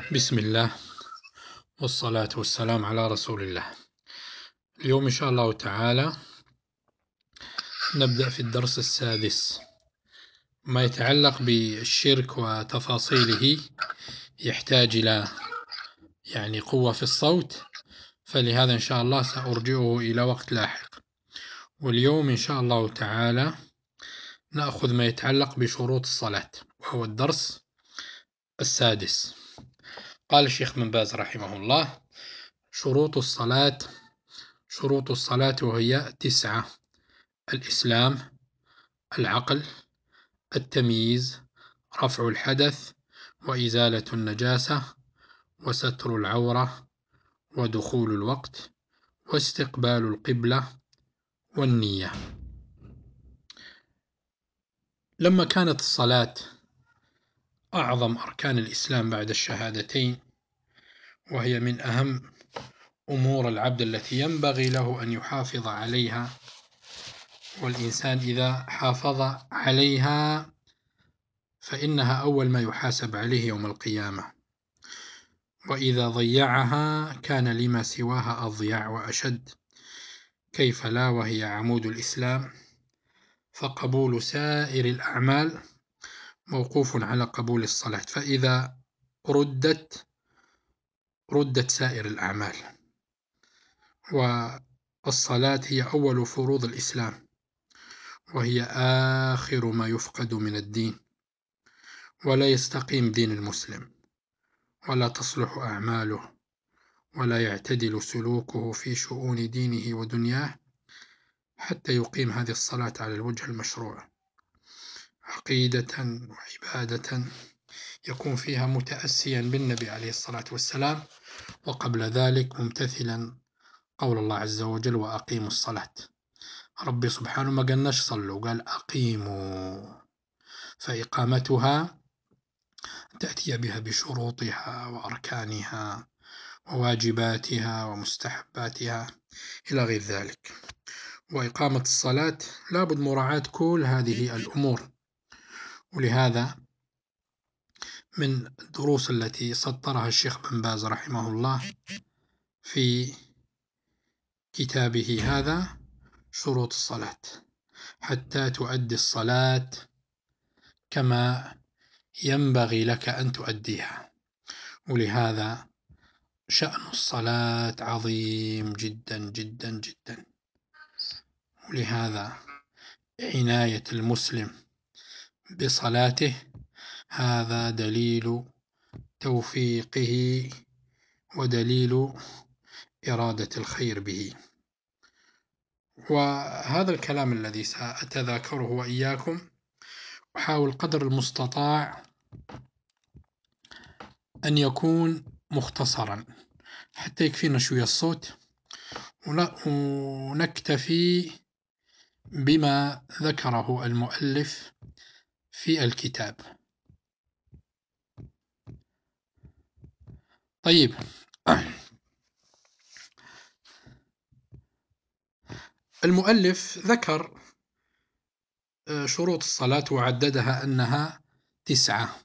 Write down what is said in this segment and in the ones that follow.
بسم الله والصلاة والسلام على رسول الله. اليوم إن شاء الله تعالى نبدأ في الدرس السادس. ما يتعلق بالشرك وتفاصيله يحتاج إلى قوة في الصوت، فلهذا إن شاء الله سأرجعه إلى وقت لاحق. واليوم إن شاء الله تعالى نأخذ ما يتعلق بشروط الصلاة، وهو الدرس السادس. قال الشيخ بن باز رحمه الله: شروط الصلاة وهي 9: الإسلام، العقل، التمييز، رفع الحدث، وإزالة النجاسة، وستر العورة، ودخول الوقت، واستقبال القبلة، والنية. لما كانت الصلاة أعظم أركان الإسلام بعد الشهادتين، وهي من أهم أمور العبد التي ينبغي له أن يحافظ عليها، والإنسان إذا حافظ عليها فإنها أول ما يحاسب عليه يوم القيامة، وإذا ضيعها كان لما سواها أضيع وأشد. كيف لا وهي عمود الإسلام، فقبول سائر الأعمال موقوف على قبول الصلاة، فإذا ردت سائر الأعمال. والصلاة هي أول فروض الإسلام، وهي آخر ما يفقد من الدين، ولا يستقيم دين المسلم، ولا تصلح أعماله، ولا يعتدل سلوكه في شؤون دينه ودنياه حتى يقيم هذه الصلاة على الوجه المشروع، عقيدة وعبادة يكون فيها متأسيا بالنبي عليه الصلاة والسلام، وقبل ذلك ممتثلا قول الله عز وجل: وأقيموا الصلاة. ربي سبحانه ما قالناش صلوا، قال أقيموا، فإقامتها تأتي بها بشروطها وأركانها وواجباتها ومستحباتها إلى غير ذلك. وإقامة الصلاة لابد مراعاة كل هذه الأمور. ولهذا من الدروس التي سطرها الشيخ بن باز رحمه الله في كتابه هذا شروط الصلاة، حتى تؤدي الصلاة كما ينبغي لك أن تؤديها. ولهذا شأن الصلاة عظيم جدا جدا جدا، ولهذا عناية المسلم بصلاته هذا دليل توفيقه ودليل إرادة الخير به. وهذا الكلام الذي سأتذاكره وإياكم أحاول قدر المستطاع أن يكون مختصرا حتى يكفينا شوية الصوت، ونكتفي بما ذكره المؤلف في الكتاب. طيب، المؤلف ذكر شروط الصلاة وعددها أنها 9.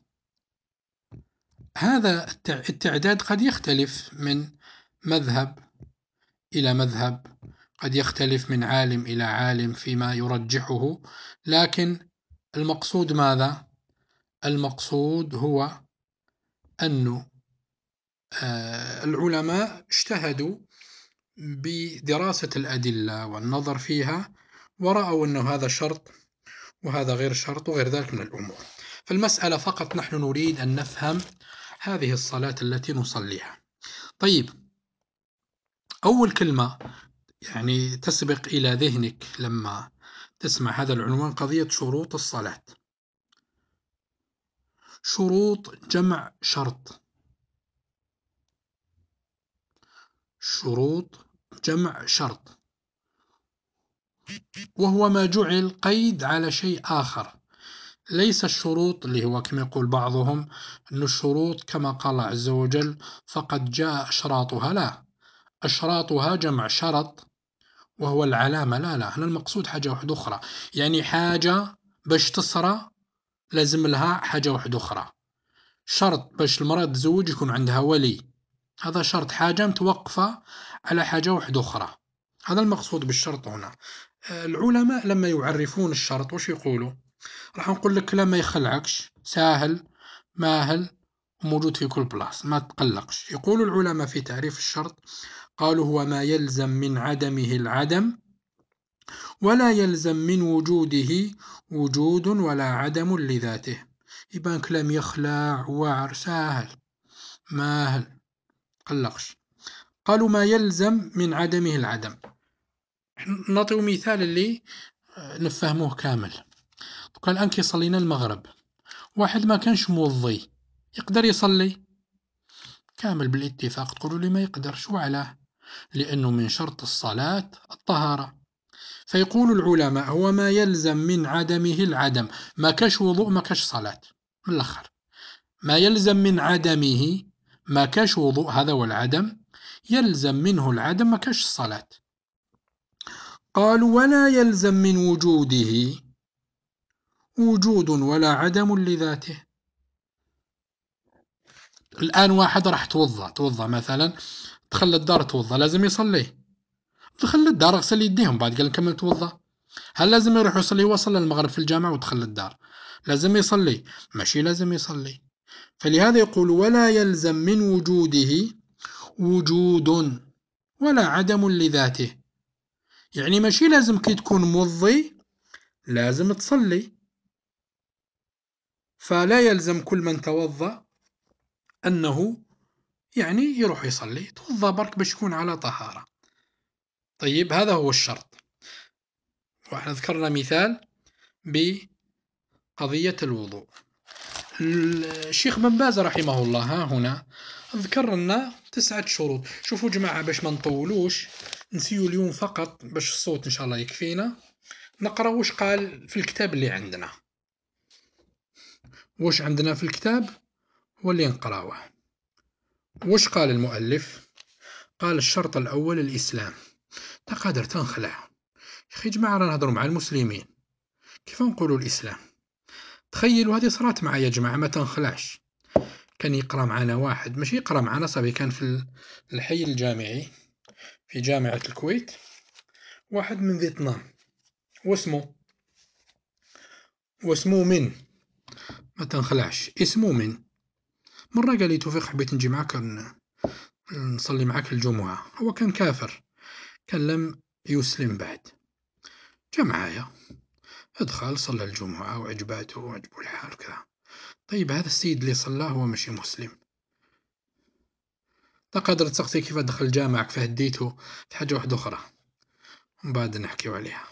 هذا التعداد قد يختلف من مذهب إلى مذهب، قد يختلف من عالم إلى عالم فيما يرجحه، لكن المقصود ماذا؟ المقصود هو أن العلماء اجتهدوا بدراسة الأدلة والنظر فيها، ورأوا أن هذا شرط وهذا غير شرط وغير ذلك من الأمور. فالمسألة فقط نحن نريد أن نفهم هذه الصلاة التي نصليها. طيب، أول كلمة تسبق إلى ذهنك لما تسمع هذا العنوان قضية شروط الصلاة. شروط جمع شرط، شروط جمع شرط، وهو ما جعل قيد على شيء آخر. ليس الشروط اللي هو كما يقول بعضهم أن الشروط كما قال الله عز وجل فقد جاء أشراطها، لا، أشراطها جمع شرط وهو العلامة. لا، هنا المقصود حاجة واحدة أخرى، حاجة باش تصرى لازم لها حاجة واحدة أخرى. شرط باش المرأة تزوج يكون عندها ولي، هذا شرط، حاجة متوقفة على حاجة واحدة أخرى، هذا المقصود بالشرط هنا. العلماء لما يعرفون الشرط وش يقولوا؟ راح نقول لك لا ما يخلعكش، ساهل ماهل وموجود في كل بلاص، ما تقلقش. يقول العلماء في تعريف الشرط، قالوا هو ما يلزم من عدمه العدم ولا يلزم من وجوده وجود ولا عدم لذاته. يبان كلام يخلع واعر ساهل ماهل قلقش. قالوا ما يلزم من عدمه العدم. نعطيو مثال اللي نفهموه كامل. قال الآن كي صلينا المغرب، واحد ما كانش موضي يقدر يصلي كامل بالاتفاق، تقولوا لي ما يقدرش، وعلاه؟ لأنه من شرط الصلاة الطهارة. فيقول العلماء هو ما يلزم من عدمه العدم، ما كاش وضوء ما كاش صلاة، من الآخر ما يلزم من عدمه، ما كاش وضوء هذا والعدم، يلزم منه العدم ما كاش الصلاة. قالوا ولا يلزم من وجوده وجود ولا عدم لذاته. الآن واحد راح توضى مثلا، دخل الدار توضى، لازم يصلي، دخل الدار غسل يديهم بعد قال نكمل توضى. هل لازم يروح يصلي؟ وصل المغرب في الجامع ودخل الدار، لازم يصلي؟ ماشي لازم يصلي. فلهذا يقول ولا يلزم من وجوده وجود ولا عدم لذاته، يعني ماشي لازم كي تكون موضي لازم تصلي، فلا يلزم كل من توضأ أنه يعني يروح يصلي، توضأ برك باش يكون على طهارة. طيب هذا هو الشرط. وإحنا ذكرنا مثال بقضية الوضوء. الشيخ بن باز رحمه الله ها هنا ذكر لنا 9 شروط. شوفوا جماعة باش ما نطولوش، نسيو اليوم فقط باش الصوت إن شاء الله يكفينا، نقرأ وش قال في الكتاب اللي عندنا. وش عندنا في الكتاب هو اللي نقرأوه. وش قال المؤلف؟ قال الشرط الأول الإسلام. تقدر تنخلع يا أخي جماعة، رانا نهضروا مع المسلمين، كيف نقولوا الإسلام؟ تخيلوا هذه صارت معايا يا جماعة، ما تنخلعش. كان يقرأ معنا واحد، ماشي يقرأ معنا صبي، كان في الحي الجامعي في جامعة الكويت، واحد من فيتنام، واسمه من، ما تنخلعش اسمه من. مرة قال لي توفيق حبيت نجي معك نصلي معك الجمعة، هو كان كافر، كان لم يسلم بعد، جاء معايا ادخل صلى الجمعة وعجباته وعجبه الحال كذا. طيب هذا السيد اللي صلاه هو ماشي مسلم، تقدر تسقسي كيف دخل الجامع كيف هديته في حاجة واحدة أخرى ومن بعد نحكيو عليها.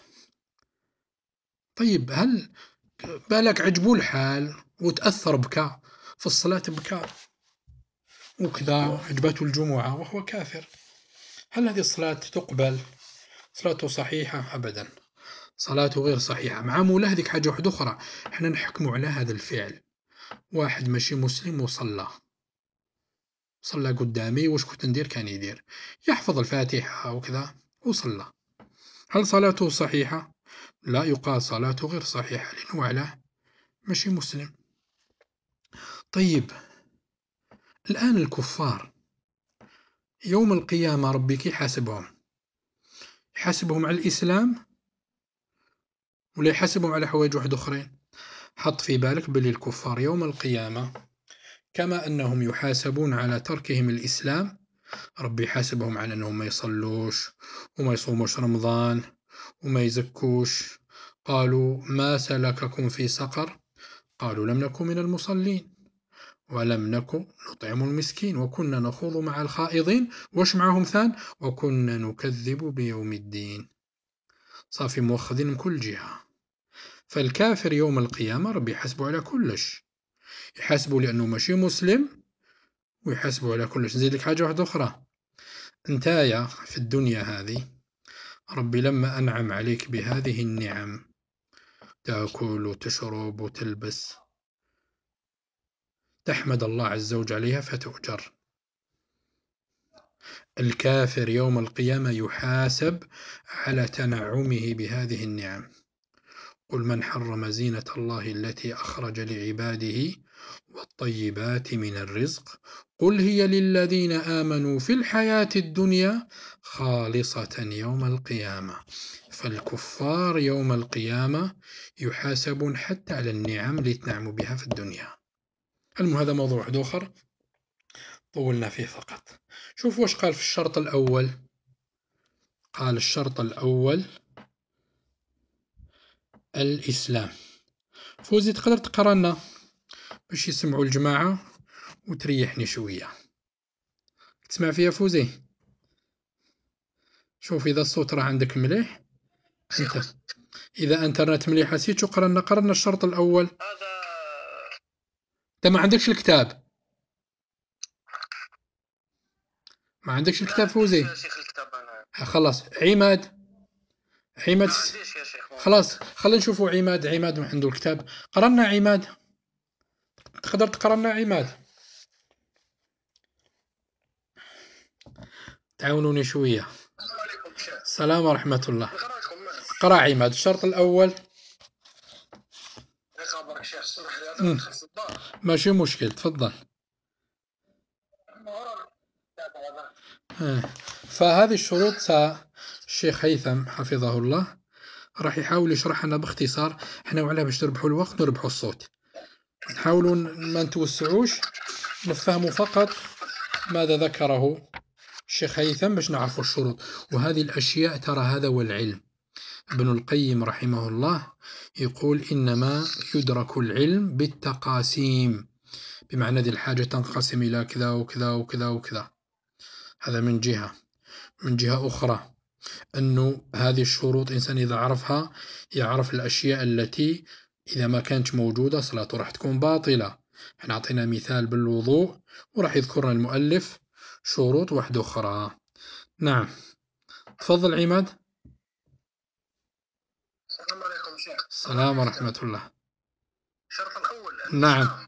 طيب هل بالك عجبو الحال وتأثر بك في الصلاة بكى وكذا، عجبته الجمعة وهو كافر، هل هذه الصلاة تقبل؟ صلاته صحيحة؟ أبدا، صلاته غير صحيحة. مع مولا هذيك حاجة واحدة أخرى، احنا نحكموا على هذا الفعل. واحد ماشي مسلم وصلى، صلى قدامي، وش كنت ندير؟ كان يدير يحفظ الفاتحة وكذا وصلى، هل صلاته صحيحة؟ لا، يقال صلاته غير صحيحة لأنه على ماشي مسلم. طيب الآن الكفار يوم القيامة ربي كي يحاسبهم؟ يحاسبهم على الإسلام ولا يحاسبهم على حوايج واحد أخرين؟ حط في بالك بلي الكفار يوم القيامة كما أنهم يحاسبون على تركهم الإسلام، ربي يحاسبهم على أنهم ما يصلوش وما يصوموش رمضان وما يزكوش. قالوا ما سلككم في سقر؟ قالوا لم نكن من المصلين ولم نكن نطعم المسكين وكنا نخوض مع الخائضين، وش معهم ثان؟ وكنا نكذب بيوم الدين. صافي مؤخذين من كل جهة. فالكافر يوم القيامة ربي يحاسبه على كلش، يحاسبه لأنه ماشي مسلم ويحاسبه على كلش. نزيد لك حاجة واحدة أخرى، انتايا في الدنيا هذه ربي لما أنعم عليك بهذه النعم، تأكل وتشرب وتلبس، تحمد الله عز وجل عليها فتؤجر. الكافر يوم القيامة يحاسب على تنعمه بهذه النعم. قل من حرم زينة الله التي أخرج لعباده والطيبات من الرزق قل هي للذين آمنوا في الحياة الدنيا خالصة يوم القيامة. فالكفار يوم القيامة يحاسبون حتى على النعم اللي تنعموا بها في الدنيا. هذا موضوع آخر طولنا فيه فقط. شوف وش قال في الشرط الأول. قال الشرط الأول الإسلام. فوزي تقدر تقرأ لنا باش يسمعوا الجماعة وتريحني شوية. تسمع فيها فوزي؟ شوف إذا الصوت راه عندك مليح أنت، إذا انترنت مليح سيتو قرأنا الشرط الأول. هذا أنت ما عندكش الكتاب؟ ما عندكش الكتاب فوزي؟ يا شيخ الكتاب أنا. خلاص عماد ما عنديش يا شيخ. خلاص خلينا نشوفوا عماد ما عنده الكتاب. قرأنا عماد، تقدر تقرأ لنا عماد؟ تعاونوني شوية. السلام عليكم شيخ. السلام ورحمة الله. قرأ عماد الشرط الأول. يخبرك شيخ سمح لي خمس دقائق. ماشي مشكل تفضل. فهذه الشروط الشيخ هيثم حفظه الله راح يحاول يشرح لنا باختصار. احنا وعلى باش نربحوا الوقت ونربحوا الصوت، نحاولوا ما نتوسعوش، نفهموا فقط ماذا ذكره الشيخ هيثم باش نعرفوا الشروط. وهذه الأشياء ترى هذا هو العلم. ابن القيم رحمه الله يقول إنما يدرك العلم بالتقاسيم، بمعنى ذي الحاجة تنقسم إلى كذا وكذا وكذا وكذا. هذا من جهة. من جهة أخرى أنه هذه الشروط إنسان إذا عرفها يعرف الأشياء التي إذا ما كانت موجودة صلاته راح تكون باطلة. احنا أعطينا مثال بالوضوء وراح يذكرنا المؤلف شروط واحدة أخرى. نعم تفضل عماد. السلام عليكم شيخ. السلام ورحمة الله. الشرط الأول نعم.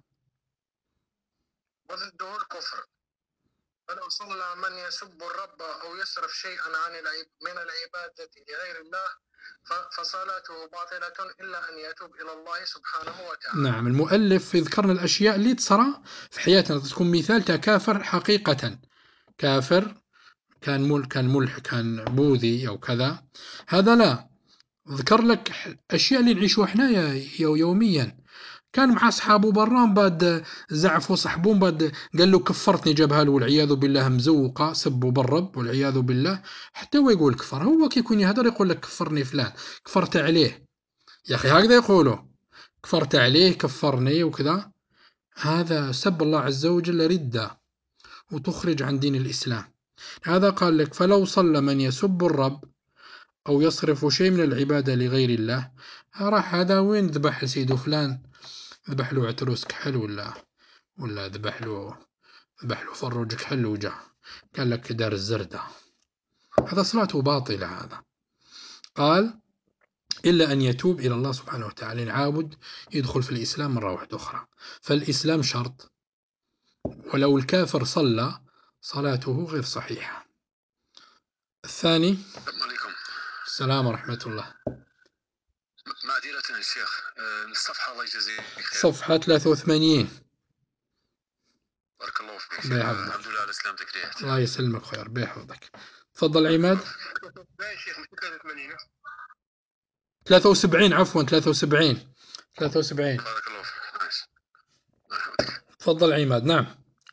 وضده الكفر. فلو صلى من يسب الرب أو يصرف شيئا من العبادة لغير الله فصلاته باطلة إلا أن يتوب إلى الله سبحانه وتعالى. نعم المؤلف يذكرنا الأشياء اللي تصرى في حياتنا تكون مثال كافر حقيقة. كافر كان ملح كان بوذي أو كذا، هذا لا. ذكر لك أشياء اللي نعيشها إحنا يوميا. كان مع أصحابه برا بعد زعفوا صحبون بعد قال له كفرتني، جابها له والعياذ بالله مزوقة سبوا بالرب والعياذ بالله. حتى هو يقول كفر، هو كي يكون يهدر يقول لك كفرني فلان، كفرت عليه. يا أخي هكذا يقولوا، كفرت عليه كفرني وكذا. هذا سب الله عز وجل ردة وتخرج عن دين الإسلام. هذا قال لك فلو صلى من يسب الرب أو يصرف شيء من العبادة لغير الله، راح هذا وين ذبح سيدو فلان، ذبح له عتروس كحل ولا ذبح له فروج كحل وجه، قال لك دار الزردة، هذا صلاته باطلة. هذا قال إلا أن يتوب إلى الله سبحانه وتعالى، عابد يدخل في الإسلام مرة واحدة أخرى. فالإسلام شرط، ولو الكافر صلى صلاته غير صحيحة. الثاني. السلام ورحمة الله. معذرة يا شيخ الصفحة الله يجزيك خير. صفحة 83. بارك الله فيك. الحمد لله على سلامتك. الله يسلمك خير بيحفظك. تفضل عماد. 73 عفوا 73. بارك الله فيك. تفضل عماد. نعم.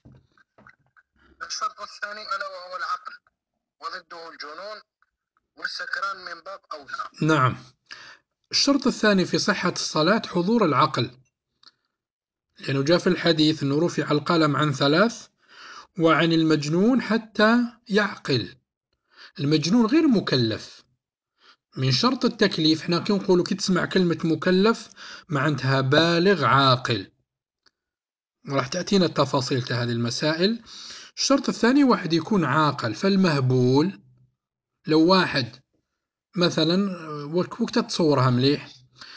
الشرط الثاني ألا وهو العقل وضده الجنون والسكران من باب أولى. نعم. الشرط الثاني في صحة الصلاة حضور العقل، لأنه جاء في الحديث أنه رفع القلم عن 3 وعن المجنون حتى يعقل. المجنون غير مكلف. من شرط التكليف احنا كي نقولوا كي تسمع كلمة مكلف معناتها بالغ عاقل، وراح تأتينا التفاصيل هذه المسائل. الشرط الثاني واحد يكون عاقل. فالمهبول لو واحد مثلا وقت تصورها مليح،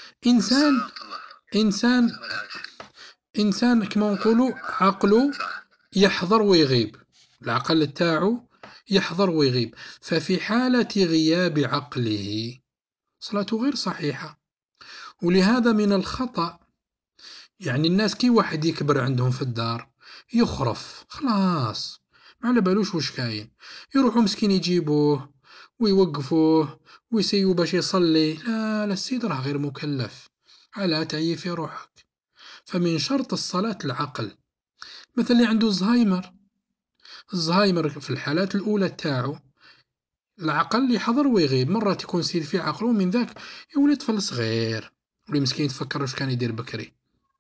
إنسان إنسان كما نقولوا عقله يحضر ويغيب، العقل تاعو يحضر ويغيب، ففي حالة غياب عقله صلاته غير صحيحة. ولهذا من الخطأ يعني الناس كي واحد يكبر عندهم في الدار يخرف خلاص، ما على بالوش واش كاين، يروحوا مسكين يجيبوه ويوقفوه ويسيو باش يصلي، لا لا السيد راه غير مكلف، علاه تعيي في روحك. فمن شرط الصلاة العقل، مثل اللي عنده زهايمر، الزهايمر في الحالات الأولى تاعو العقل يحضر ويغيب، مرات يكون سيد في عقله من ذاك يولي طفل صغير، ولي مسكين يتفكر واش كان يدير بكري.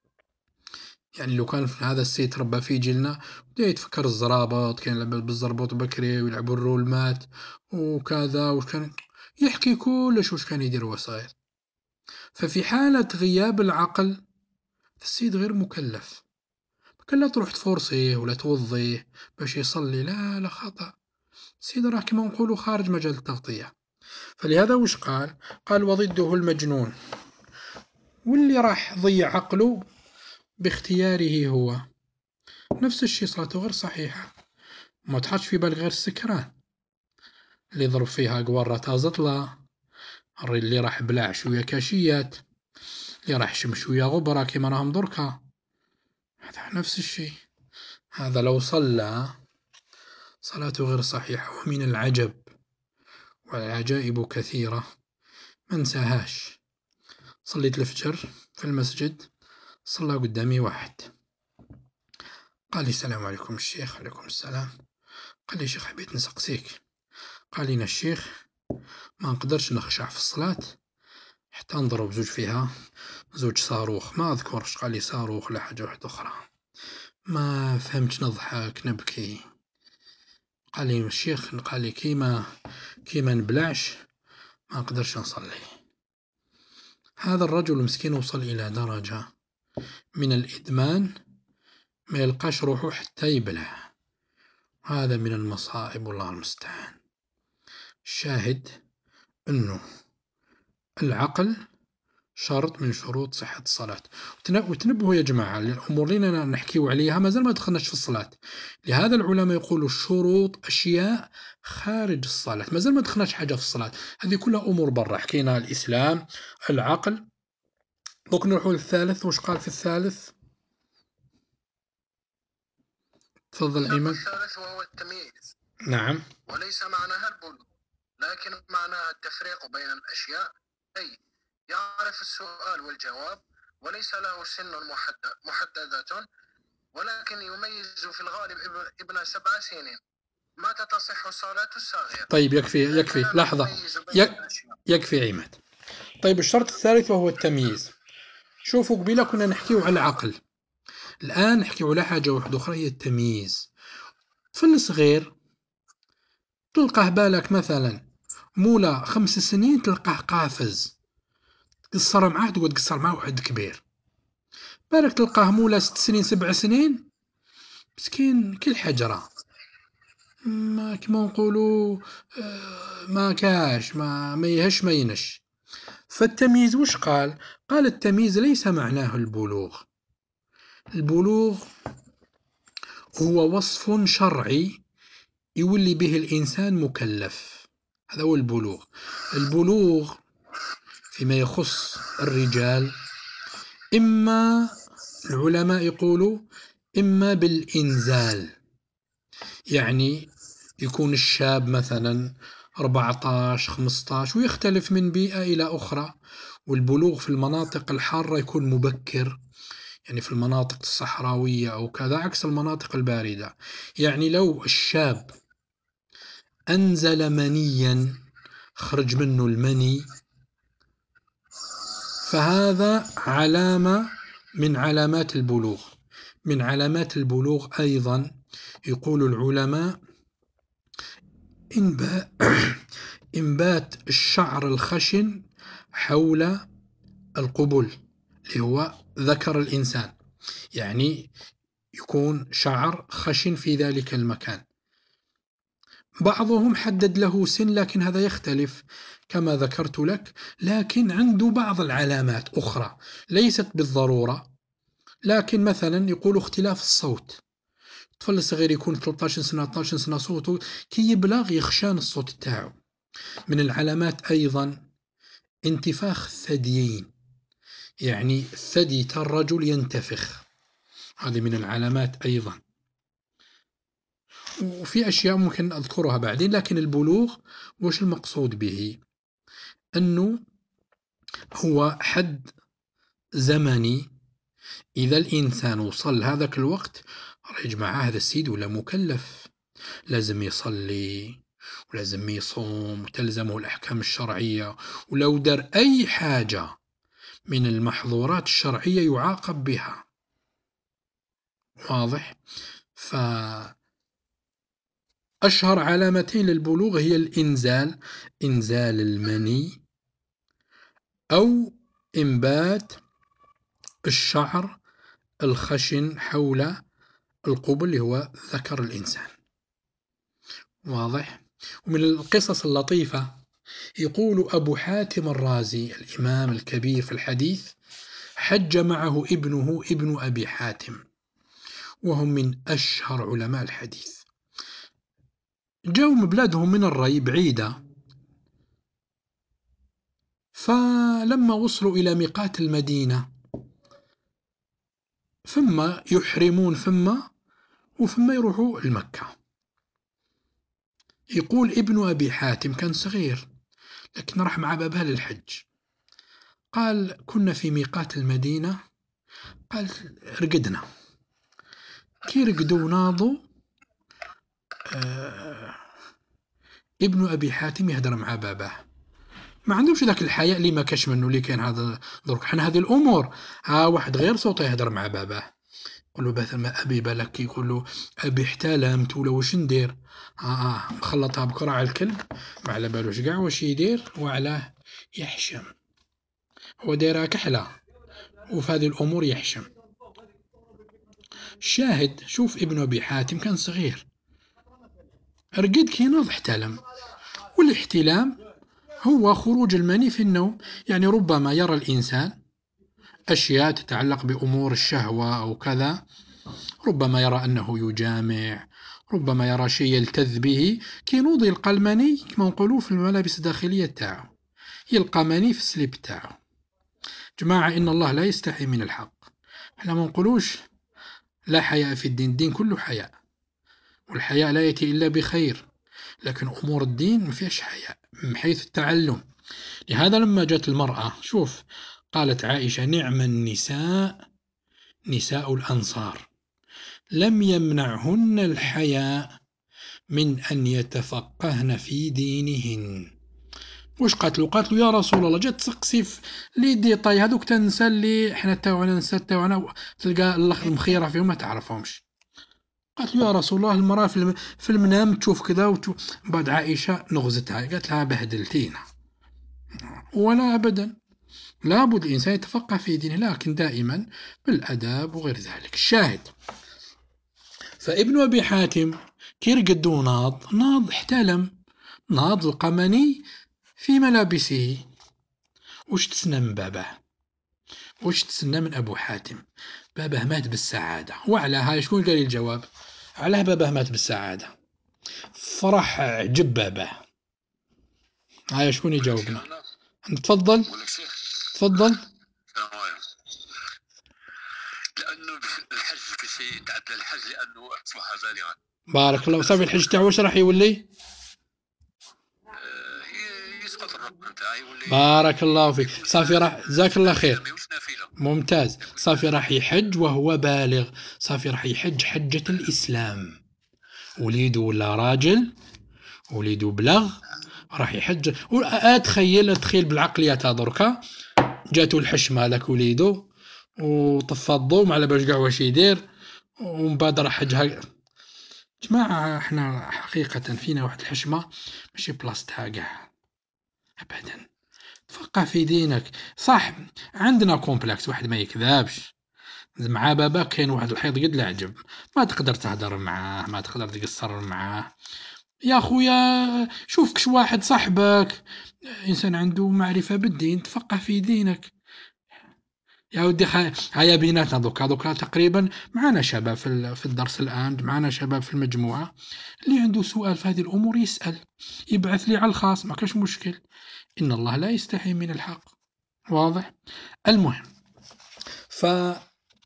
يعني لو كان في هذا السيد تربى في جيلنا بدا يتفكر الزرابط، كان يلعب بالزربوط بكري ويلعبوا الرولمات وكذا، وش كان يحكي كلش واش كان يدير وهو صغير. ففي حالة غياب العقل السيد غير مكلف، كلا تروح تفورسيه ولا توظيه باش يصلي، لا لا خطأ، السيد راه كما نقولوا خارج مجال التغطية. فلهذا وش قال؟ قال وضده المجنون، واللي راح ضيع عقله باختياره هو، نفس الشيء صلاته غير صحيحة. ما تحطش في بالك غير السكران اللي يضرب فيها قوارة تازطلة، اللي راح بلع شوية كاشيات، اللي راح شم شوية غبرة كما راهم دركا، هذا نفس الشيء. هذا لو صلى صلاته غير صحيحة. ومن العجب والعجائب كثيرة ما انساهاش، صليت الفجر في المسجد، صلى قدامي واحد، قال لي السلام عليكم الشيخ. عليكم السلام. قال لي شيخ حبيت نسقسيك. قال لي الشيخ ما نقدرش نخشع في الصلاة حتى نضرب زوج فيها، زوج صاروخ، ما أذكرش قال لي صاروخ لا حاجة واحدة أخرى. ما فهمتش، نضحك نبكي. قال لي الشيخ، قال لي كيما نبلعش ما نقدرش نصلي. هذا الرجل مسكين وصل إلى درجة من الإدمان ما يلقاش روحه حتى يبلع. هذا من المصائب والله المستعان. الشاهد أنه العقل شرط من شروط صحة الصلاة. وتنبهوا يا جماعة الأمور اللي نحكيو عليها مازال ما دخلناش في الصلاة، لهذا العلماء يقولوا الشروط أشياء خارج الصلاة، مازال ما دخلناش حاجة في الصلاة، هذه كلها أمور برا. حكينا الإسلام، العقل، دوك نروحوا للثالث. وش قال في الثالث؟ تفضل أيمن. الثالث وهو التمييز. نعم. وليس معناها البلوغ، لكن معناها التفريق بين الأشياء، أي يعرف السؤال والجواب، وليس له سن محددة، ولكن يميز في الغالب ابن 7 سنين متى تصح صلاة الصغير. طيب يكفي لحظة، يكفي عماد. طيب الشرط الثالث وهو التمييز. شوفوا قبيلة كنا نحكيو على العقل، الآن نحكيو على حاجة واحدة أخرى هي التمييز. طفل صغير تلقاه بالك مثلا مولا 5 سنين تلقاه قافز، تقصر معاه تقعد تقصر معاه واحد كبير. بالك تلقاه مولا 6 سنين 7 سنين مسكين كل حجرة، ما كما نقولوا ما كاش ما يهش ما ينش. فالتمييز وش قال؟ قال التمييز ليس معناه البلوغ. البلوغ هو وصف شرعي يولي به الإنسان مكلف، هذا هو البلوغ. البلوغ فيما يخص الرجال إما العلماء يقولوا إما بالإنزال، يعني يكون الشاب مثلا 14 15 ويختلف من بيئة إلى أخرى. والبلوغ في المناطق الحارة يكون مبكر، يعني في المناطق الصحراوية أو كذا، عكس المناطق الباردة. يعني لو الشاب أنزل منيا خرج منه المني فهذا علامة من علامات البلوغ. من علامات البلوغ أيضا يقول العلماء إنبات الشعر الخشن حول القبل اللي هو ذكر الإنسان، يعني يكون شعر خشن في ذلك المكان. بعضهم حدد له سن لكن هذا يختلف كما ذكرت لك، لكن عنده بعض العلامات أخرى ليست بالضرورة. لكن مثلا يقولوا اختلاف الصوت، الطفل الصغير يكون 13 سنة 12 سنة صوته كي يبلغ يخشان الصوت تاعه. من العلامات أيضا انتفاخ الثديين، يعني ثدي الرجل ينتفخ، هذه من العلامات أيضا. وفي أشياء ممكن أذكرها بعدين، لكن البلوغ وش المقصود به؟ أنه هو حد زمني، إذا الإنسان وصل هذاك الوقت يا جماعة هذا السيد ولا مكلف، لازم يصلي ولازم يصوم وتلزمه الأحكام الشرعية، ولو دار أي حاجة من المحظورات الشرعية يعاقب بها. واضح؟ فأشهر علامتين للبلوغ هي الإنزال، إنزال المني، أو إنبات الشعر الخشن حول القبل اللي هو ذكر الإنسان. واضح؟ ومن القصص اللطيفة يقول أبو حاتم الرازي الإمام الكبير في الحديث حج معه ابنه ابن أبي حاتم، وهم من أشهر علماء الحديث. جاءوا من بلادهم من الري بعيدة، فلما وصلوا إلى ميقات المدينة ثم يحرمون ثم يروحوا لمكة. يقول ابن أبي حاتم كان صغير لكن راح مع باباه للحج. قال كنا في ميقات المدينة، قال رقدنا، كي رقدوا وناضوا ابن أبي حاتم يهدر مع باباه، ما عندهمش ذاك الحياء اللي ما كاش منه اللي كان هذا درك. حنا هذه الأمور واحد غير صوته يهدر مع باباه، يقول له مثلا ما أبي بالك، يقول له أبي احتلمت ولا واش ندير، مخلطها بكرة الكلب، ما على بالوش كاع واش يدير وعلاه يحشم، هو دايرها كحلة وفي هذه الأمور يحشم. شاهد شوف ابن أبي حاتم كان صغير، رقد كي ناض احتلم، والاحتلام هو خروج المني في النوم. يعني ربما يرى الإنسان أشياء تتعلق بأمور الشهوة أو كذا، ربما يرى أنه يجامع، ربما يرى شيء يلتذ به، كي نوض يلقى المني كما نقولوا في الملابس الداخلية تاعو، يلقى مني في السليب تاعو. جماعة إن الله لا يستحي من الحق، احنا ما نقولوش لا حياء في الدين، الدين كله حياء، والحياء لا يأتي إلا بخير، لكن أمور الدين ما فيهاش حياء من حيث التعلم. لهذا لما جاءت المرأة شوف قالت عائشة نعم النساء نساء الأنصار لم يمنعهن الحياء من أن يتفقهن في دينهن. واش قالت له يا رسول الله، جات تسقسي في لي ديطاي هذوك تنسى اللي حنا تاوعنا نسى تاوعنا، تلقى الاخ المخيره فيهم ما تعرفهمش. قالت له يا رسول الله المراه في المنام تشوف كذا وتشوف. بعد عائشه نغزتها قالت لها بهدلتينا، ولا ابدا، لابد الانسان يتفقه في دينه لكن دائما بالاداب وغير ذلك. الشاهد فابن أبي حاتم كي رقد ناض احتلم، ناض لقى مني في ملابسه. وش تسنى من باباه، وش تسنى من أبو حاتم؟ باباه مات بالسعادة. وعلى هاي شكون قال لي الجواب؟ علاه باباه مات بالسعادة، فرح عجب باباه. هاي شكون يجاوبنا؟ تفضل تفضل. لانه الحج كشيء يتعدى الحج لانه اصبح بالغا. بارك الله. صافي الحج تاعو واش راح يولي؟ يسقط الركن تاعي يولي. بارك الله فيك. صافي راح جزاك الله خير. ممتاز. صافي راح يحج وهو بالغ، صافي راح يحج حجة الإسلام، وليدو ولا راجل، وليدو بلغ راح يحج. تخيل بالعقلية تاع دركا جاتو الحشمة هذاك وليدو وطفى الضوء ما على بالش كاع واش يدير، ومن بعد راح حجها. جماعة احنا حقيقة فينا واحد الحشمة ماشي بلاصتها كاع أبدا. تفقه في دينك. صح عندنا كومبلكس، واحد ما يكذابش، مع باباك كاين واحد الحيط قد العجب، ما تقدر تهدر معاه، ما تقدر تقصر معاه. يا خويا شوف كش واحد صاحبك انسان عنده معرفة بالدين، تفقه في دينك. يا ودي هيا بيناتنا دوكا تقريبا معنا شباب في الدرس الآن، معنا شباب في المجموعة اللي عنده سؤال في هذه الأمور يسأل، يبعث لي على الخاص، ما كاش مشكل. إن الله لا يستحي من الحق. واضح؟ المهم فهذا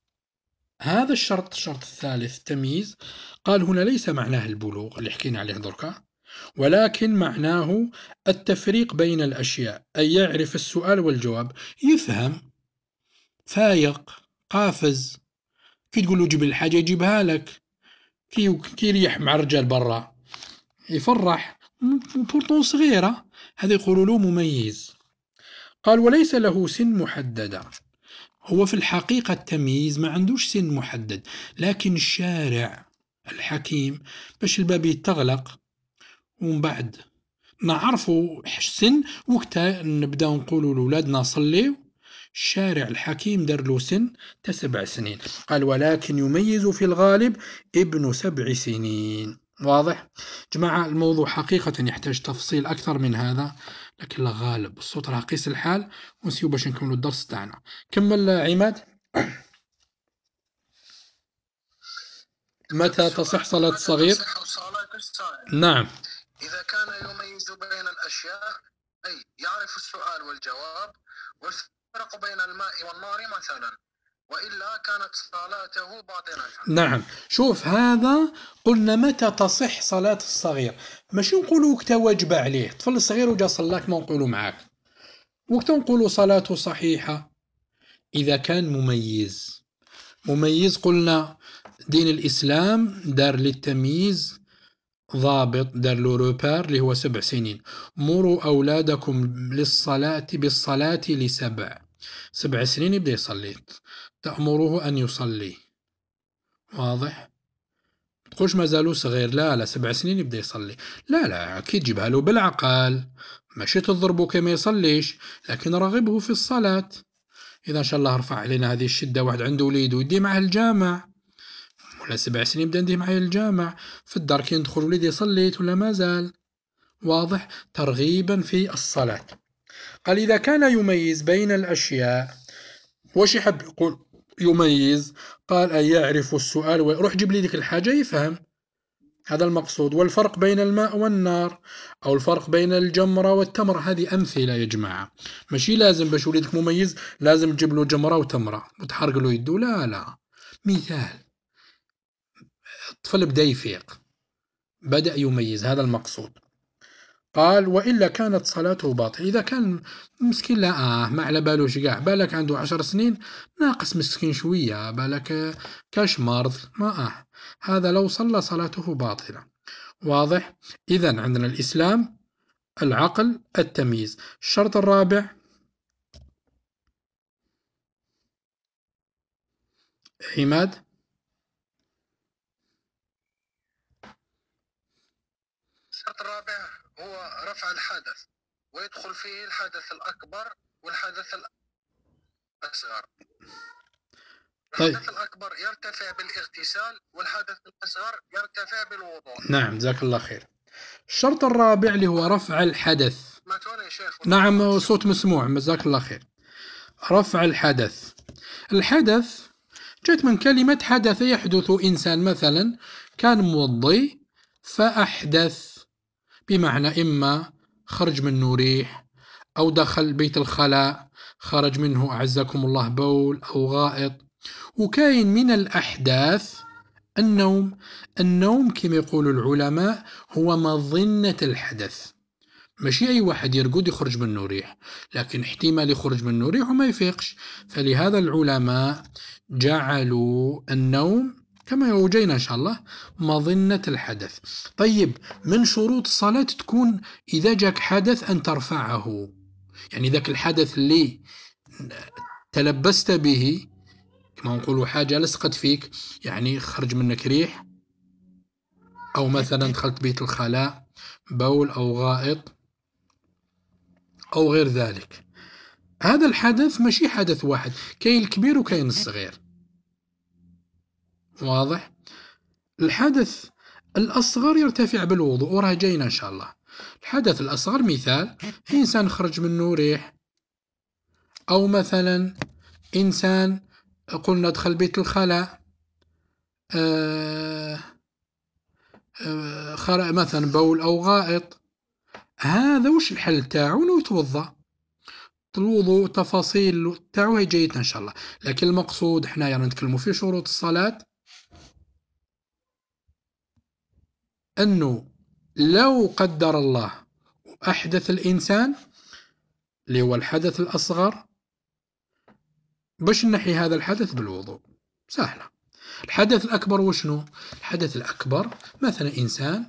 الشرط الثالث تمييز، قال هنا ليس معناه البلوغ اللي حكينا عليه دركا، ولكن معناه التفريق بين الأشياء، أي يعرف السؤال والجواب، يفهم، فايق، قافز، كي تقول له جيب الحاجة يجيبها لك، كي يريح مع الرجال برا يفرح، بورتون صغيرة، هذا يقولوا له مميز. قال وليس له سن محددة، هو في الحقيقة التمييز ما عندوش سن محدد، لكن الشارع الحكيم باش الباب يتغلق ومن بعد نعرفوا سن وقتها نبداو نقولوا لولادنا صليوا، الشارع الحكيم دار له سن 7 سنين. قال ولكن يميز في الغالب ابن 7 سنين. واضح؟ جماعة الموضوع حقيقة يحتاج تفصيل أكثر من هذا، لكن لا غالب الصوت راح قيس الحال ونسيو باش نكملوا الدرس تاعنا. كمل عماد. متى تصح صلاة الصغير؟ نعم. إذا كان يميز بين الأشياء، أي يعرف السؤال والجواب والفرق بين الماء والنار مثلا، وإلا كانت صلاته باطلة. نعم. شوف هذا قلنا متى تصح صلاة الصغير، ماشي نقولوا وقتها واجب عليه، طفل الصغير وجا صلاك ما نقولوا معاك، وقتها نقولوا صلاته صحيحة إذا كان مميز. مميز قلنا دين الإسلام دار للتمييز ضابط، دار له روبار اللي هو 7 سنين. مروا أولادكم بالصلاة لسبع، 7 سنين يبدأ يصلي، تأمروه أن يصلي. واضح؟ تقولش ما زالوا صغير، لا 7 سنين يبدأ يصلي، لا أكيد جيبها له بالعقل، ماشي تضربه كما يصليش، لكن رغبه في الصلاة. إذا إن شاء الله رفع علينا هذه الشدة، واحد عنده وليد ويدي معه الجامع، ولا 7 سنين يبدأ نديه معي الجامع، في الدار كي ندخل وليدي صليت ولا ما زال. واضح؟ ترغيبا في الصلاة. قال إذا كان يميز بين الأشياء، وش يحب يقول يميز؟ قال أن يعرف السؤال روح جيب لي ذيك الحاجة يفهم، هذا المقصود. والفرق بين الماء والنار، أو الفرق بين الجمرة والتمرة، هذه أمثلة يا جماعة، ماشي لازم باش وليدك مميز لازم تجيب له جمرة وتمرة وتحرق له يده، لا مثال، الطفل بدأ يفيق، بدأ يميز، هذا المقصود. قال وإلا كانت صلاته باطلة، إذا كان مسكين لا ما على بالوش قاع، بالك عنده 10 سنين ناقص مسكين شوية، بالك كاش مرض ما هذا لو صلى صلاته باطلة. واضح؟ إذن عندنا الإسلام، العقل، التمييز. الشرط الرابع عماد. الشرط الرابع هو رفع الحدث، ويدخل فيه الحدث الأكبر والحدث الأصغر. طيب. الحدث الأكبر يرتفع بالاغتسال، والحدث الأصغر يرتفع بالوضوء. نعم جزاك الله خير. الشرط الرابع اللي هو رفع الحدث. نعم صوت مسموع جزاك الله خير. رفع الحدث. الحدث جاءت من كلمة حدث، يحدث إنسان مثلا كان موضي فأحدث، بمعنى إما خرج منه ريح، أو دخل بيت الخلاء خرج منه أعزكم الله بول أو غائط. وكاين من الأحداث النوم كما يقول العلماء هو مظنة الحدث، ماشي أي واحد يرقد يخرج منه ريح، لكن احتمال يخرج منه ريح وما يفيقش، فلهذا العلماء جعلوا النوم كما يوجينا إن شاء الله مظنة الحدث. طيب من شروط الصلاة تكون إذا جاك حدث أن ترفعه، يعني ذاك الحدث اللي تلبست به، كما نقولوا حاجة لصقت فيك، يعني خرج منك ريح، أو مثلا دخلت بيت الخلاء بول أو غائط أو غير ذلك، هذا الحدث ماشي حدث واحد، كاين الكبير وكاين الصغير. واضح؟ الحدث الأصغر يرتفع بالوضوء، وراه جاينا إن شاء الله. الحدث الأصغر مثال إنسان خرج منه ريح، أو مثلا إنسان قلنا دخل بيت الخلاء، مثلا بول أو غائط، هذا وش الحل تاعو؟ إنه يتوضأ. الوضوء تفاصيل تاعو هي جيتنا إن شاء الله، لكن المقصود حنايا نتكلموا في شروط الصلاة، أنه لو قدر الله أحدث الإنسان اللي هو الحدث الأصغر، باش نحي هذا الحدث بالوضوء سهلة. الحدث الأكبر وشنو؟ الحدث الأكبر مثلا إنسان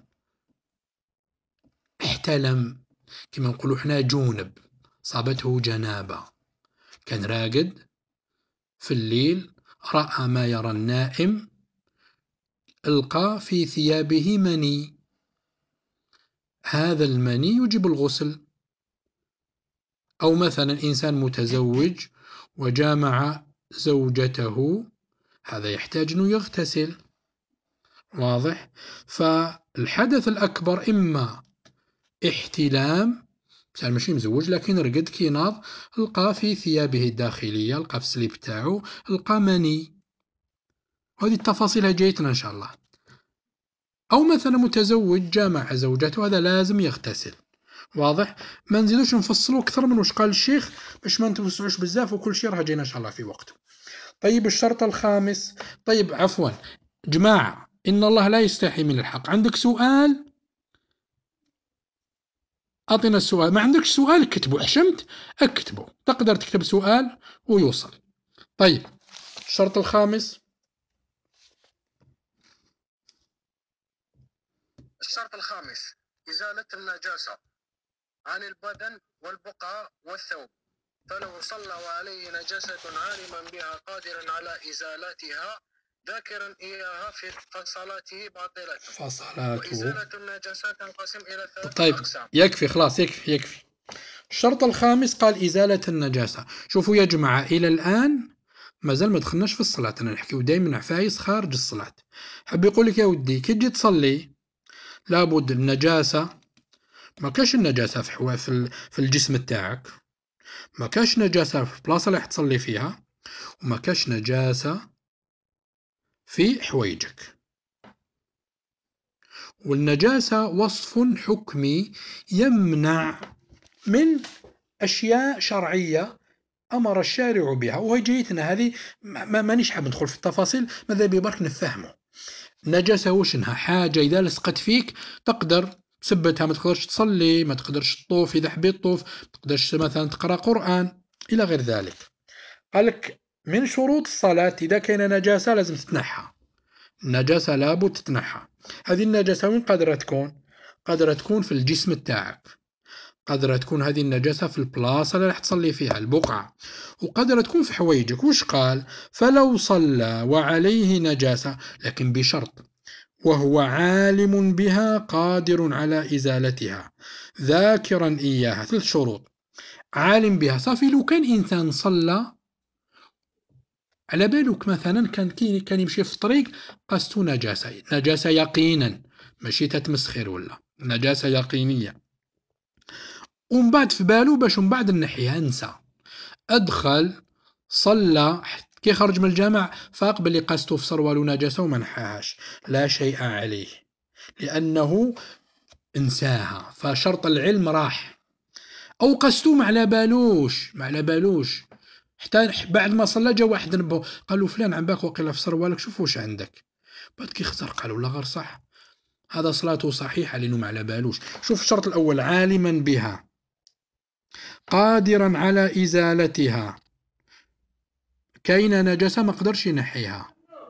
احتلم، كما نقولوا حنا جونب، صابته جنابة، كان راقد في الليل، رأى ما يرى النائم، ألقى في ثيابه مني، هذا المني يجب الغسل. أو مثلا إنسان متزوج وجامع زوجته، هذا يحتاج أنه يغتسل، واضح؟ فالحدث الأكبر إما احتلام، مثلا ماشي مزوج لكن رقد كي ناض لقى في ثيابه الداخلية، لقى في السليب تاعو لقى مني، وهذه التفاصيل جايتنا إن شاء الله. أو مثلا متزوج جامع زوجته، هذا لازم يغتسل، واضح؟ ما نزيدوش نفصلوا أكثر من واش قال الشيخ باش ما نتوسعوش بزاف، وكل شيء راه جينا إن شاء الله في وقته. طيب الشرط الخامس، طيب عفوا جماعة، إن الله لا يستحي من الحق. عندك سؤال أعطينا السؤال، ما عندكش سؤال اكتبه، حشمت اكتبه، تقدر تكتب سؤال ويوصل. طيب الشرط الخامس، الشرط الخامس إزالة النجاسة عن البدن والبقعة والثوب، فلو صلى وعليه نجاسة عالما بها قادرا على إزالتها ذاكرا إياها فصلاته باطلة. فصلاته. وإزالة النجاسات تنقسم إلى 3 طيب أقسام. يكفي خلاص، يكفي. الشرط الخامس قال إزالة النجاسة. شوفوا يا جماعة، إلى الآن مازال ما دخلناش في الصلاة، أنا نحكيو دائما عفايس خارج الصلاة. حب يقول لك يا ودي كي تجي تصلي لابد النجاسة، ما كاش النجاسة في الجسم تاعك، ما كاش نجاسة في البلاصة اللي حتصلي فيها، وما كاش نجاسة في حوايجك. والنجاسة وصف حكمي يمنع من أشياء شرعية أمر الشارع بها، وهي جيتنا هذه مانيش حاب ندخل في التفاصيل، ماذا بي برك نفهمه. النجاسة وشنها؟ حاجة إذا لصقت فيك تقدر تثبتها، ما تقدرش تصلي، ما تقدرش تطوف إذا حبيت تطوف، ما تقدرش مثلا تقرأ قرآن إلى غير ذلك. قالك من شروط الصلاة إذا كان نجاسة لازم تتنحى، النجاسة لابد تتنحى. هذه النجاسة وين قادرة تكون؟ قادرة تكون في الجسم تاعك، قادرة تكون هذه النجاسة في البلاصة اللي راح تصلي فيها البقعة، وقادرة تكون في حوايجك. وش قال؟ فلو صلى وعليه نجاسة، لكن بشرط وهو عالم بها قادر على إزالتها ذاكرا إياها. 3 شروط. عالم بها، صافي لو كان إنسان صلى على بالك مثلا كان يمشي في الطريق قاستو نجاسة، نجاسة يقينا، ماشي تتمسخر ولا نجاسة يقينية، ومن بعد في بالو باش من بعد نحيها نسى، أدخل صلى كي خرج من الجامع فاق باللي قاستو في سروالو نجاسة وما نحاهاش، لا شيء عليه لأنه انساها، فشرط العلم راح. أو قاستو ما على بالوش حتى بعد ما صلى جا واحد نبهو قالوا فلان عم باك وقيلا في سروالك شوف واش عندك، بعد كي خسر قالوا لا غير صح، هذا صلاته صحيحة لأنه ما على بالوش. شوف الشرط الأول عالما بها قادرا على إزالتها، كاينة نجاسة ما قدرش ينحيها،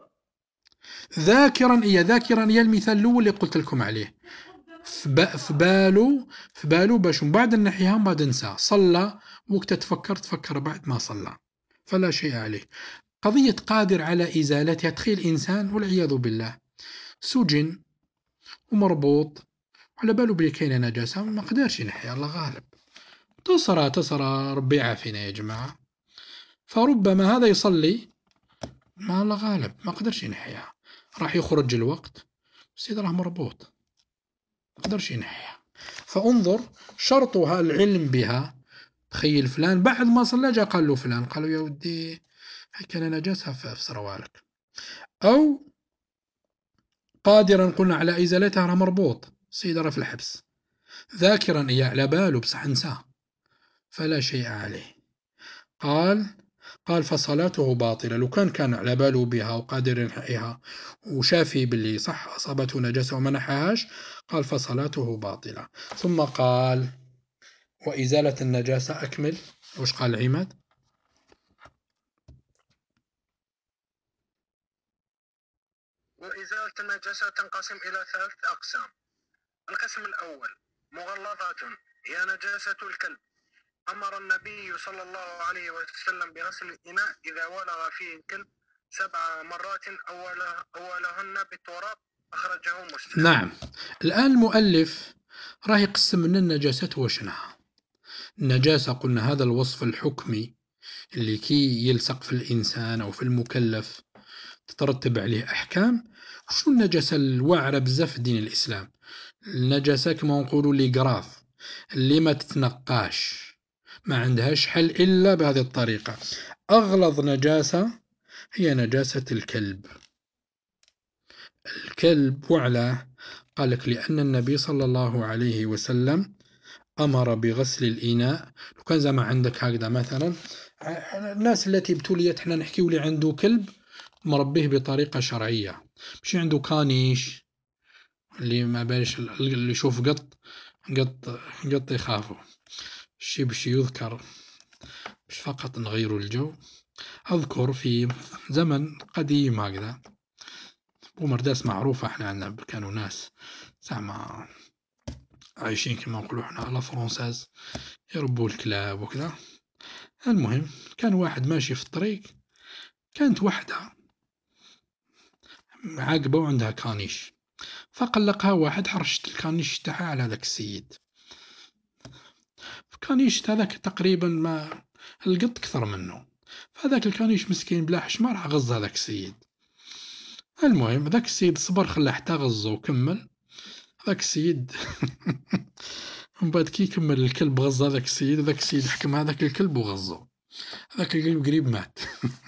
ذاكرا إياه المثال الأول اللي قلت لكم عليه، في بالو باش من بعد نحيها من بعد نسى، صلى وقت تفكر بعد ما صلى فلا شيء عليه. قضية قادر على إزالتها، تخيل إنسان والعياذ بالله سجن ومربوط على باله بلي كاينة نجاسة ما قدرش ينحيها، الله غالب، تصرى ربي يعافينا يا جماعة. فربما هذا يصلي ما الله غالب ما قدرش ينحيها، راح يخرج الوقت السيد راه مربوط ما قدرش ينحيها. فانظر شرطها العلم بها. تخيل فلان بعد ما صلى جا قال له فلان، قالوا يا ودي هاي كان نجاسة في سروالك. أو قادرا قلنا على إزالتها، راه مربوط السيد راه في الحبس، ذاكرا إياه على باله بصح انساه فلا شيء عليه. قال فصلاته باطلة. لو كان على باله بها وقادر ينحيها وشافي باللي صح أصابته نجاسة وما نحاهاش، قال فصلاته باطلة. ثم قال وإزالة النجاسة. أكمل وش قال عماد؟ وإزالة النجاسة تنقسم إلى 3 أقسام. القسم الأول مغلظات، هي نجاسة الكلب. أمر النبي صلى الله عليه وسلم بغسل الإناء إذا ولغ فيه الكلب 7 مرات أولهن بالتراب، أخرجه مسلم. نعم. الآن المؤلف راح يقسم لنا النجاسات وشنها. النجاسة قلنا هذا الوصف الحكمي اللي كي يلصق في الإنسان أو في المكلف تترتب عليه أحكام. شنو النجاسة الواعرة بزاف في دين الإسلام؟ النجاسة كما نقولوا لي قراض اللي ما تتنقاش، ما عندهاش حل إلا بهذه الطريقة. أغلظ نجاسة هي نجاسة الكلب. الكلب وعلاه قال لك لأن النبي صلى الله عليه وسلم أمر بغسل الإناء. لو كان زعما عندك هكذا مثلا الناس التي ابتليت، احنا نحكيو اللي عنده كلب مربيه بطريقة شرعية، مش عنده كانيش اللي ما بالش اللي يشوف قط قط يخافوا. الشي بشي يذكر مش فقط نغيروا الجو. أذكر في زمن قديم هكذا ومرداس معروفة، احنا عندنا كانوا ناس زعما عايشين كما نقولوا احنا على فرونساز يربوا الكلاب وكذا. المهم كان واحد ماشي في الطريق، كانت واحدة عاقبة وعندها كانيش، فقلقها واحد حرشت الكانيش تاعها على هذاك السيد. الكانيش هذاك تقريبا ما القط كثر منه، فهذاك الكانيش مسكين بلا حشمة راح غز هذاك السيد. المهم ذاك السيد صبر خلاه حتى غزه وكمل. ذاك السيد من بعد كي يكمل الكلب غز هذاك السيد، ذاك السيد حكم هذاك الكلب وغزه. هذاك الكلب قريب مات.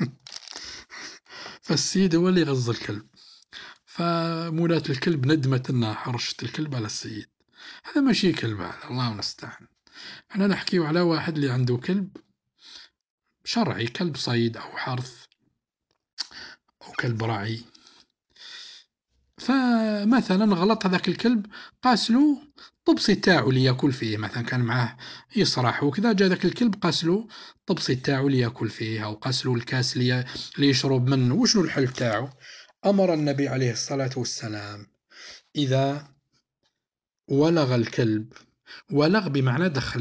فالسيد هو اللي غز الكلب، فمولاة الكلب ندمت انها حرشت الكلب على السيد. هذا ماشي كلب، هذا الله المستعان. احنا نحكيو على واحد اللي عنده كلب شرعي، كلب صيد او حرث او كلب رعي. فمثلا غلط هذاك الكلب قاسلو طبسي تاعو اللي ياكل فيه، مثلا كان معاه يصرح وكذا، جا ذاك الكلب قاسلو طبسي تاعو اللي ياكل فيه او قاسلو الكاس اللي يشرب منه. وشنو الحل تاعو؟ امر النبي عليه الصلاة والسلام اذا ولغ الكلب، ولغ بمعنى دخل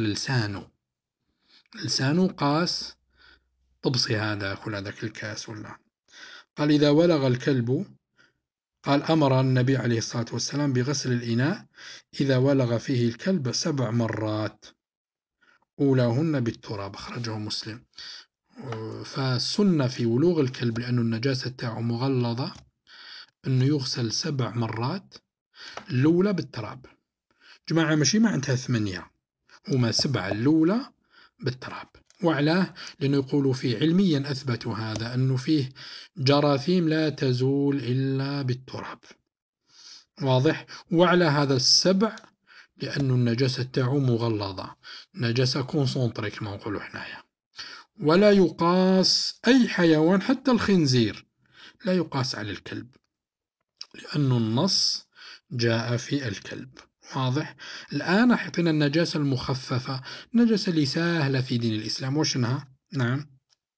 لسانه قاس طبسي هذا كل هذاك الكاس ولا. قال إذا ولغ الكلب، قال أمر النبي عليه الصلاة والسلام بغسل الإناء إذا ولغ فيه الكلب 7 مرات أولاهن بالتراب، أخرجه مسلم. فالسنة في ولوغ الكلب لأنه النجاسة تاعه مغلظة أنه يغسل 7 مرات، الأولى بالتراب. جماعة ماشي معناتها 8، هما 7 الأولى بالتراب. وعلاه لأنه يقولوا فيه علميا أثبتوا هذا أنه فيه جراثيم لا تزول إلا بالتراب، واضح. وعلى هذا السبع لأنه النجاسة تاعو مغلظة، نجاسة كونسونطري كما نقولوا حنايا. ولا يقاس أي حيوان حتى الخنزير لا يقاس على الكلب لأن النص جاء في الكلب، واضح. الآن حطينا النجاسة المخففة، النجاسة اللي سهلة في دين الإسلام وشنها؟ نعم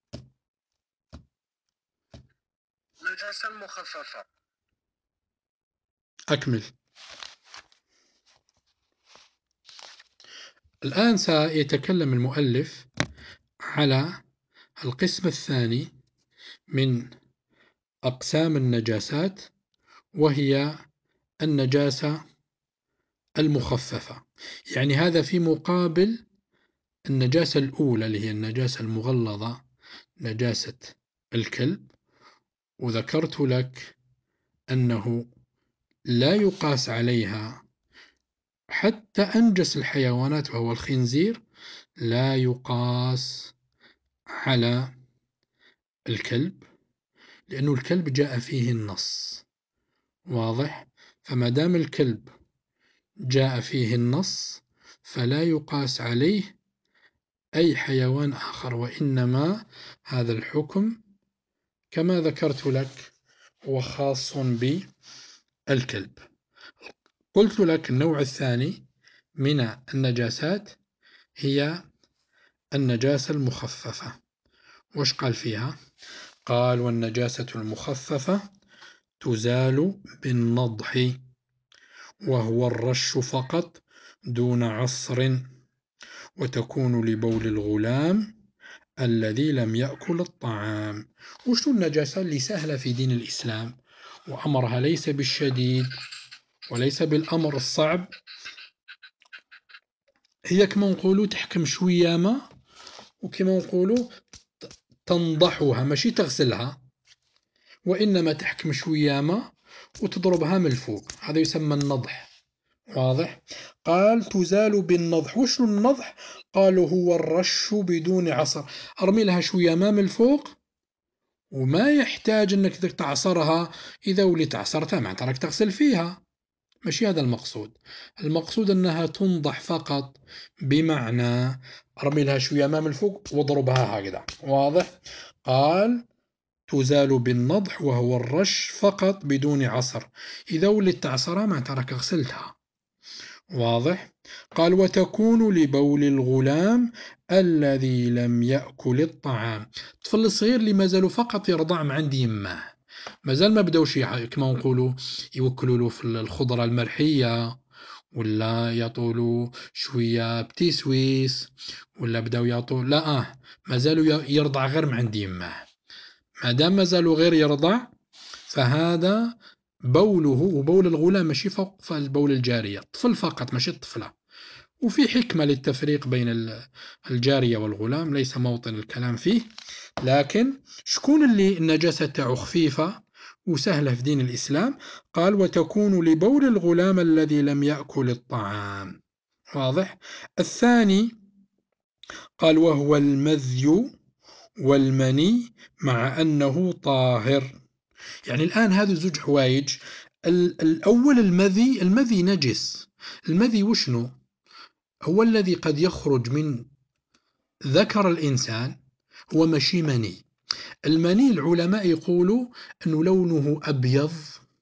النجاسة المخففة أكمل. الآن سيتكلم المؤلف على القسم الثاني من أقسام النجاسات، وهي النجاسة المخففة. يعني هذا في مقابل النجاسة الأولى اللي هي النجاسة المغلظة، نجاسة الكلب. وذكرت لك أنه لا يقاس عليها حتى أنجس الحيوانات وهو الخنزير، لا يقاس على الكلب لأنه الكلب جاء فيه النص، واضح. فما دام الكلب جاء فيه النص فلا يقاس عليه أي حيوان آخر، وإنما هذا الحكم كما ذكرت لك هو خاص بالكلب. قلت لك النوع الثاني من النجاسات هي النجاسة المخففة. وش قال فيها؟ قال: والنجاسة المخففة تزال بالنضح، وهو الرش فقط دون عصر، وتكون لبول الغلام الذي لم يأكل الطعام. وشو النجاسة اللي سهلة في دين الإسلام، وأمرها ليس بالشديد وليس بالأمر الصعب، هي كما نقولوا تحكم شوية ما، وكما نقولوا تنضحها، ماشي تغسلها، وإنما تحكم شوية ما وتضربها من الفوق، هذا يسمى النضح. واضح؟ قال: تزال بالنضح. وشو النضح؟ قالوا: هو الرش بدون عصر، أرمي لها شوية ماء من الفوق، وما يحتاج أنك تعصرها. إذا وليت عصرتها معناتها راك تغسل فيها، ماشي هذا المقصود. المقصود أنها تنضح فقط، بمعنى أرمي لها شوية ماء من الفوق واضربها هكذا. واضح؟ قال: تزال بالنضح، وهو الرش فقط بدون عصر. إذا وليت تعصرها معناتها راك غسلتها. واضح؟ قال: وتكون لبول الغلام الذي لم يأكل الطعام. الطفل الصغير اللي ما زالوا فقط يرضع من عند يماه، ما زال ما بداوش كما نقولوا يوكلوا له في الخضرة الملحية، ولا يعطوا شوية بتي سويس، ولا بداو يعطوا لا ما زالوا يرضع غير من عند يماه. ما دام ما زالوا غير يرضع، فهذا بوله وبول الغلام ماشي فوق بول الجارية، الطفل فقط ماشي الطفلة. وفي حكمة للتفريق بين الجارية والغلام، ليس موطن الكلام فيه، لكن شكون اللي النجاسة تاعو خفيفة وسهلة في دين الإسلام؟ قال: وتكون لبول الغلام الذي لم يأكل الطعام. واضح؟ الثاني قال: وهو المذي والمني مع أنه طاهر. يعني الآن هذه زوج حوايج. الأول المذي نجس. المذي وشنو؟ هو الذي قد يخرج من ذكر الإنسان، هو ماشي مني. المني العلماء يقولوا أنه لونه أبيض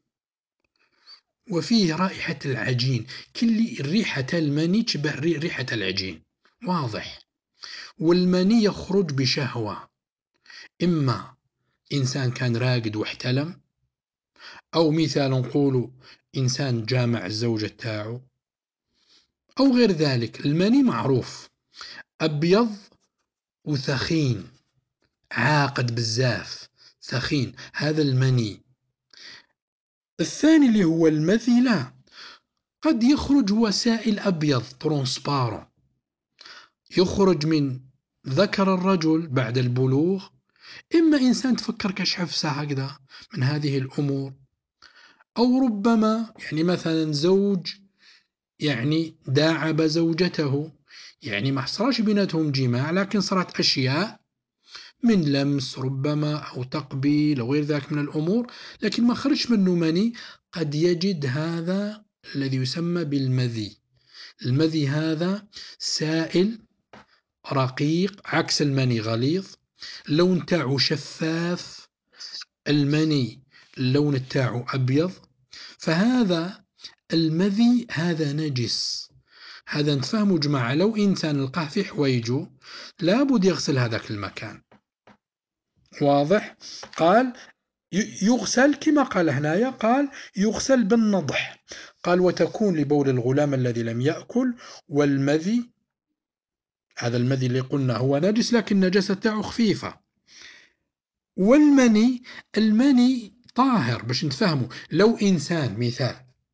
وفيه رائحة العجين، كل ريحة المني تشبه ريحة العجين. واضح؟ والمني يخرج بشهوة، إما إنسان كان راقد واحتلم، أو مثال نقول إنسان جامع الزوجة تاعو، أو غير ذلك. المني معروف أبيض وثخين، عاقد بزاف، ثخين، هذا المني. الثاني اللي هو المذي لا، قد يخرج هو سائل أبيض ترونسبارون، يخرج من ذكر الرجل بعد البلوغ، إما إنسان تفكر كشحفسة هكذا من هذه الأمور، أو ربما يعني مثلا زوج يعني داعب زوجته، يعني ما حصلش بيناتهم جماع لكن صارت أشياء من لمس ربما أو تقبيل أو غير ذلك من الأمور، لكن ما خرج منه مني. قد يجد هذا الذي يسمى بالمذي. المذي هذا سائل رقيق عكس المني غليظ، اللون تاعو شفاف، المني اللون تاعو أبيض. فهذا المذي هذا نجس، هذا نتفهموا جماعة. لو إنسان لقاه في حويجه لابد يغسل هذاك المكان. واضح؟ قال: يغسل كما قال هنايا، قال: يغسل بالنضح. قال: وتكون لبول الغلام الذي لم يأكل. والمذي، هذا المذي اللي قلنا هو نجس لكن نجاسة تاعو خفيفة. والمني، المني طاهر باش نتفهموا. لو إنسان مثال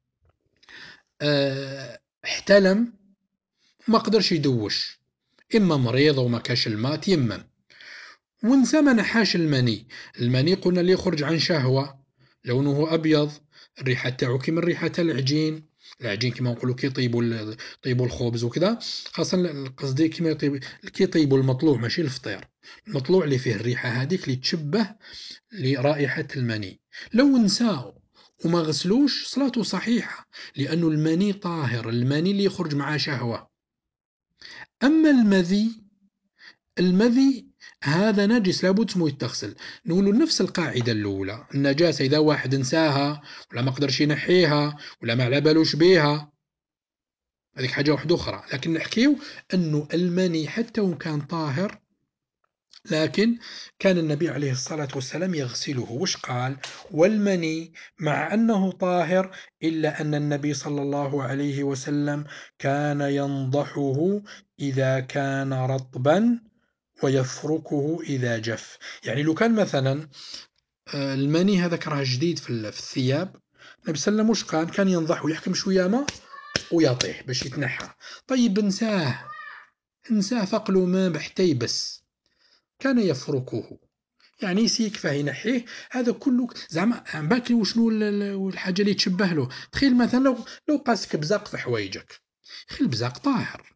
احتلم ما قدرش يدوش، إما مريض أو ما كاش الماء تيمم، ونسى ما نحاش المني. المني قلنا اللي يخرج عن شهوة، لونه أبيض، الريحة تاعو كيما ريحة العجين. العجين كما نقولوا كي يطيبوا الخبز وكذا، خاصة قصدي كما كي يطيبوا المطلوع ماشي الفطير، المطلوع اللي فيه الريحة هذيك اللي تشبه لرائحة المني. لو نساو وما غسلوش صلاته صحيحة، لأنه المني طاهر، المني اللي يخرج معاه شهوة. أما المذي المذي هذا نجس لابد اسمه يتغسل. نقول نفس القاعدة الأولى، النجاسة إذا واحد انساها ولا ما قدرش ينحيها ولا ما على بالوش بيها هذيك حاجة واحدة أخرى، لكن نحكيو أنه المني حتى وإن كان طاهر، لكن كان النبي عليه الصلاة والسلام يغسله. وش قال؟ والمني مع أنه طاهر إلا أن النبي صلى الله عليه وسلم كان ينضحه إذا كان رطبا ويفركه إذا جف. يعني لو كان مثلا المني هذا كره جديد في الثياب، النبي صلى الله عليه وسلم وش قال؟ كان ينضحه يحكم شوية ماء ويطيح باش يتنحى. طيب انساه فقلوا ما بحتى يبس، كان يفركه يعني يسيك فيه ينحيه. هذا كله زعما باكي وشنو الحاجه اللي تشبه له. تخيل مثلا لو قاسك بزاق في حوايجك، خيل البزاق طاهر،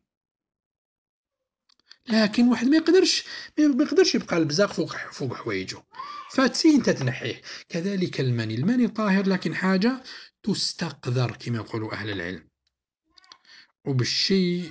لكن واحد ما يقدرش يبقى البزاق فوق حوايجه، فتسي انت تنحيه. كذلك المني طاهر لكن حاجه تستقذر كما يقولوا اهل العلم. وبالشيء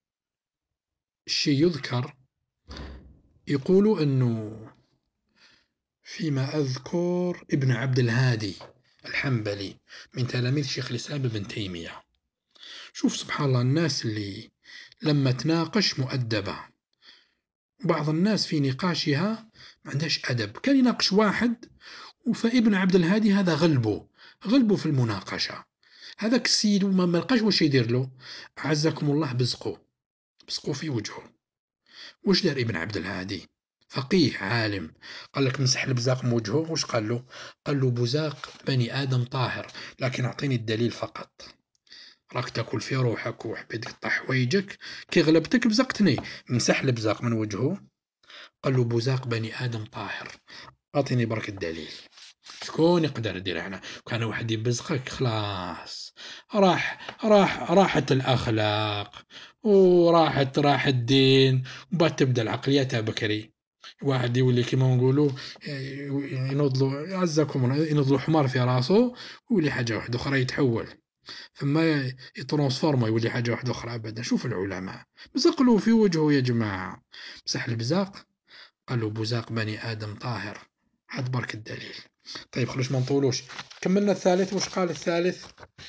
يذكر، يقولوا انه فيما أذكر ابن عبد الهادي الحنبلي من تلاميذ شيخ الإسلام ابن تيمية. شوف سبحان الله، الناس اللي لما تناقش مؤدبة، بعض الناس في نقاشها ما عندهاش أدب. كان يناقش واحد، فابن عبد الهادي هذا غلبه في المناقشة. هذاك السيد ما لقاش واش يدير له، أعزكم الله بزقوا في وجهه. وش دار ابن عبد الهادي؟ فقيه عالم، قال لك مسح البزاق من وجهه. وش قال له؟ قال له بزاق بني آدم طاهر، لكن أعطيني الدليل فقط. راك تاكل في روحك وحبيت تقطع حوايجك، كي غلبتك بزقتني. مسح البزاق من وجهه، قال له بزاق بني آدم طاهر، أعطيني برك الدليل. شكون يقدر يدير هنا؟ كان واحد يبزقك خلاص، راحت الأخلاق راح الدين، وبعد تبدا العقلية تاع بكري. واحد يولي كيما نقولوا ينوضلو عزكم الله، ينوضلو حمار في راسو ويولي حاجة واحدة أخرى يتحول، ثم يترانسفورما يولي حاجة واحدة أخرى أبدا. شوف العلماء بزقلو في وجهه يا جماعة، مسح البزاق، قالوا بزاق بني آدم طاهر، هات برك الدليل. طيب خلوش ما نطولوش، كملنا الثالث. وش قال الثالث؟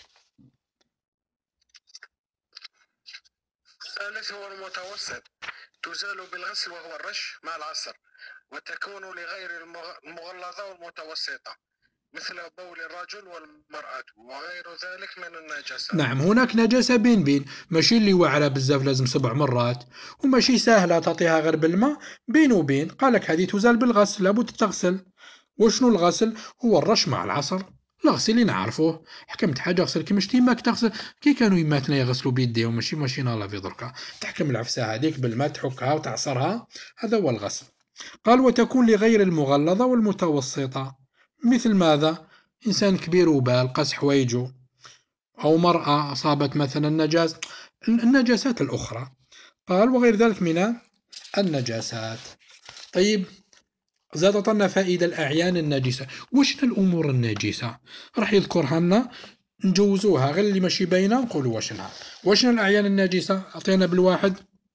الثالث هو المتوسط، تزال بالغسل وهو الرش مع العصر، وتكون لغير المغلظة والمتوسطة، مثل بول الرجل والمرأة وغير ذلك من النجاسات. نعم، هناك نجاسة بين ماشي اللي وعرة بزاف لازم 7 مرات، وماشي سهلة تعطيها غير بالماء. بين وبين قال لك هذه تزال بالغسل، لابد تغسل. وشنو الغسل؟ هو الرش مع العصر. الغسل اللي نعرفوه، حكمت حاجة غسل كيما شتي ماك تغسل، كي كانوا يماتنا يغسلوا بيديهم ماشي ماشينا لافي دركا، تحكم العفسة هذيك بالماء تحكها وتعصرها، هذا هو الغسل. قال وتكون لغير المغلظة والمتوسطة، مثل ماذا؟ إنسان كبير وبال قاس حوايجه، أو مرأة أصابت مثلا النجاسات الأخرى. قال وغير ذلك من النجاسات. طيب زاد عطنا فائدة الأعيان النجسة. وش الأمور النجسة؟ راح يذكرها لنا، نجوزوها غير اللي ماشي باينة نقولوا وشنا الأعيان النجسة. أعطينا بالواحد.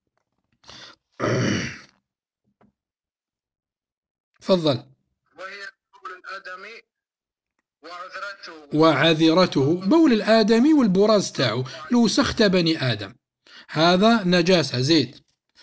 تفضل. وهي بول الآدمي وعذرته، بول الآدمي والبراز تاعو، لو سخت بني آدم هذا نجاسة. زيد.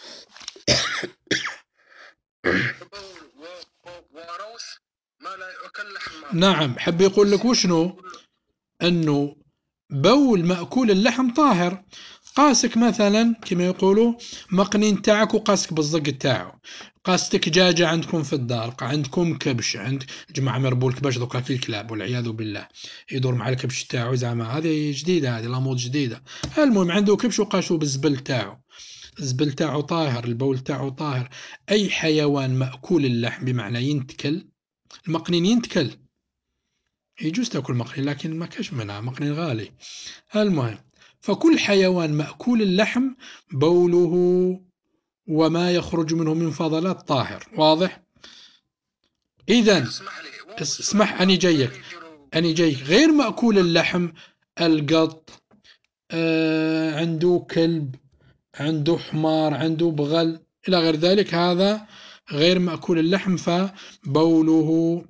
وروث ما لا يؤكل لحمه. نعم، حب يقول لك وشنو؟ أنه بول مأكول اللحم طاهر. قاسك مثلا كما يقولوا مقنين تاعك وقاسك بالزق تاعو، قاستك دجاجة عندكم في الدار، عندكم كبش، عند جماعة مربول كباش دوكا في الكلاب والعياذ بالله، يدور مع الكبش تاعو زعما هذه جديدة، هذه لامود جديدة. المهم عنده كبش وقاشو بالزبل تاعو، الزبل تاعو طاهر، البول تاعو طاهر. أي حيوان مأكول اللحم بمعنى ينتكل، المقنين ينتكل، يجوز تاكل مقنين لكن ما كاش منها، مقنين غالي. المهم، فكل حيوان مأكول اللحم بوله وما يخرج منه من فضلات طاهر. واضح؟ إذن اسمح، أني جايك غير مأكول اللحم، القط، عنده كلب، عنده حمار، عنده بغل، إلى غير ذلك، هذا غير مأكول اللحم، فبوله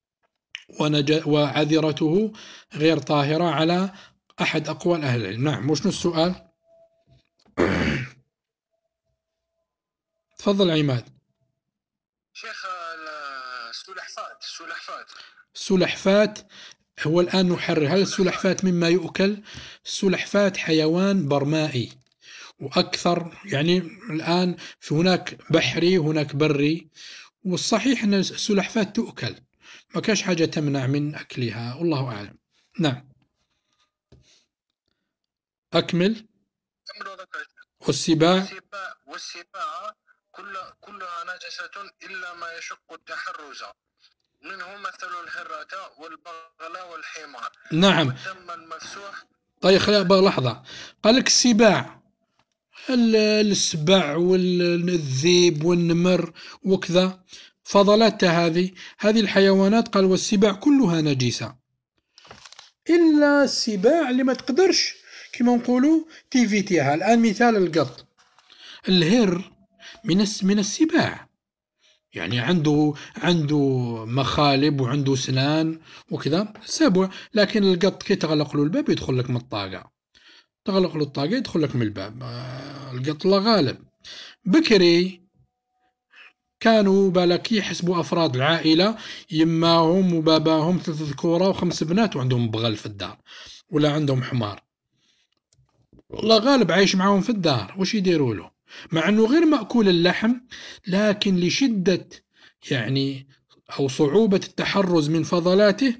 وعذرته غير طاهرة على أحد أقوال أهل العلم. نعم، وشنو السؤال؟ تفضل عماد. شيخ، السلحفات هو الآن نحرر، هل السلحفات مما يؤكل؟ السلحفات حيوان برمائي، وأكثر يعني الآن في هناك بحري وهناك بري، والصحيح أن السلحفات تؤكل، ما كاش حاجة تمنع من أكلها، والله أعلم. نعم، أكمل. والسباع كلها نجسة إلا ما يشق التحرز، منه مثل الهرة والبغل والحمار. نعم. والدم المفسوح. طيب خلينا لحظة. قال لك السباع، السبع والذيب والنمر وكذا، فضلات هذه الحيوانات، قال والسباع كلها نجسة إلا السباع اللي ما تقدرش كما نقولوا تيفيتيها. الآن مثال القط، الهر من السباع، يعني عنده مخالب وعنده سنان وكذا، سبع. لكن القط كي تغلق له الباب يدخل لك من الطاقة، تغلق له الطاقة يدخل لك من الباب. القط الله غالب. بكري كانوا بالك يحسبوا أفراد العائلة، يماهم وباباهم 3 ذكورى و5 بنات، وعندهم بغل في الدار ولا عندهم حمار، الله غالب عايش معاهم في الدار، وش يديروا له؟ مع أنه غير مأكول اللحم، لكن لشدة يعني أو صعوبة التحرز من فضلاته،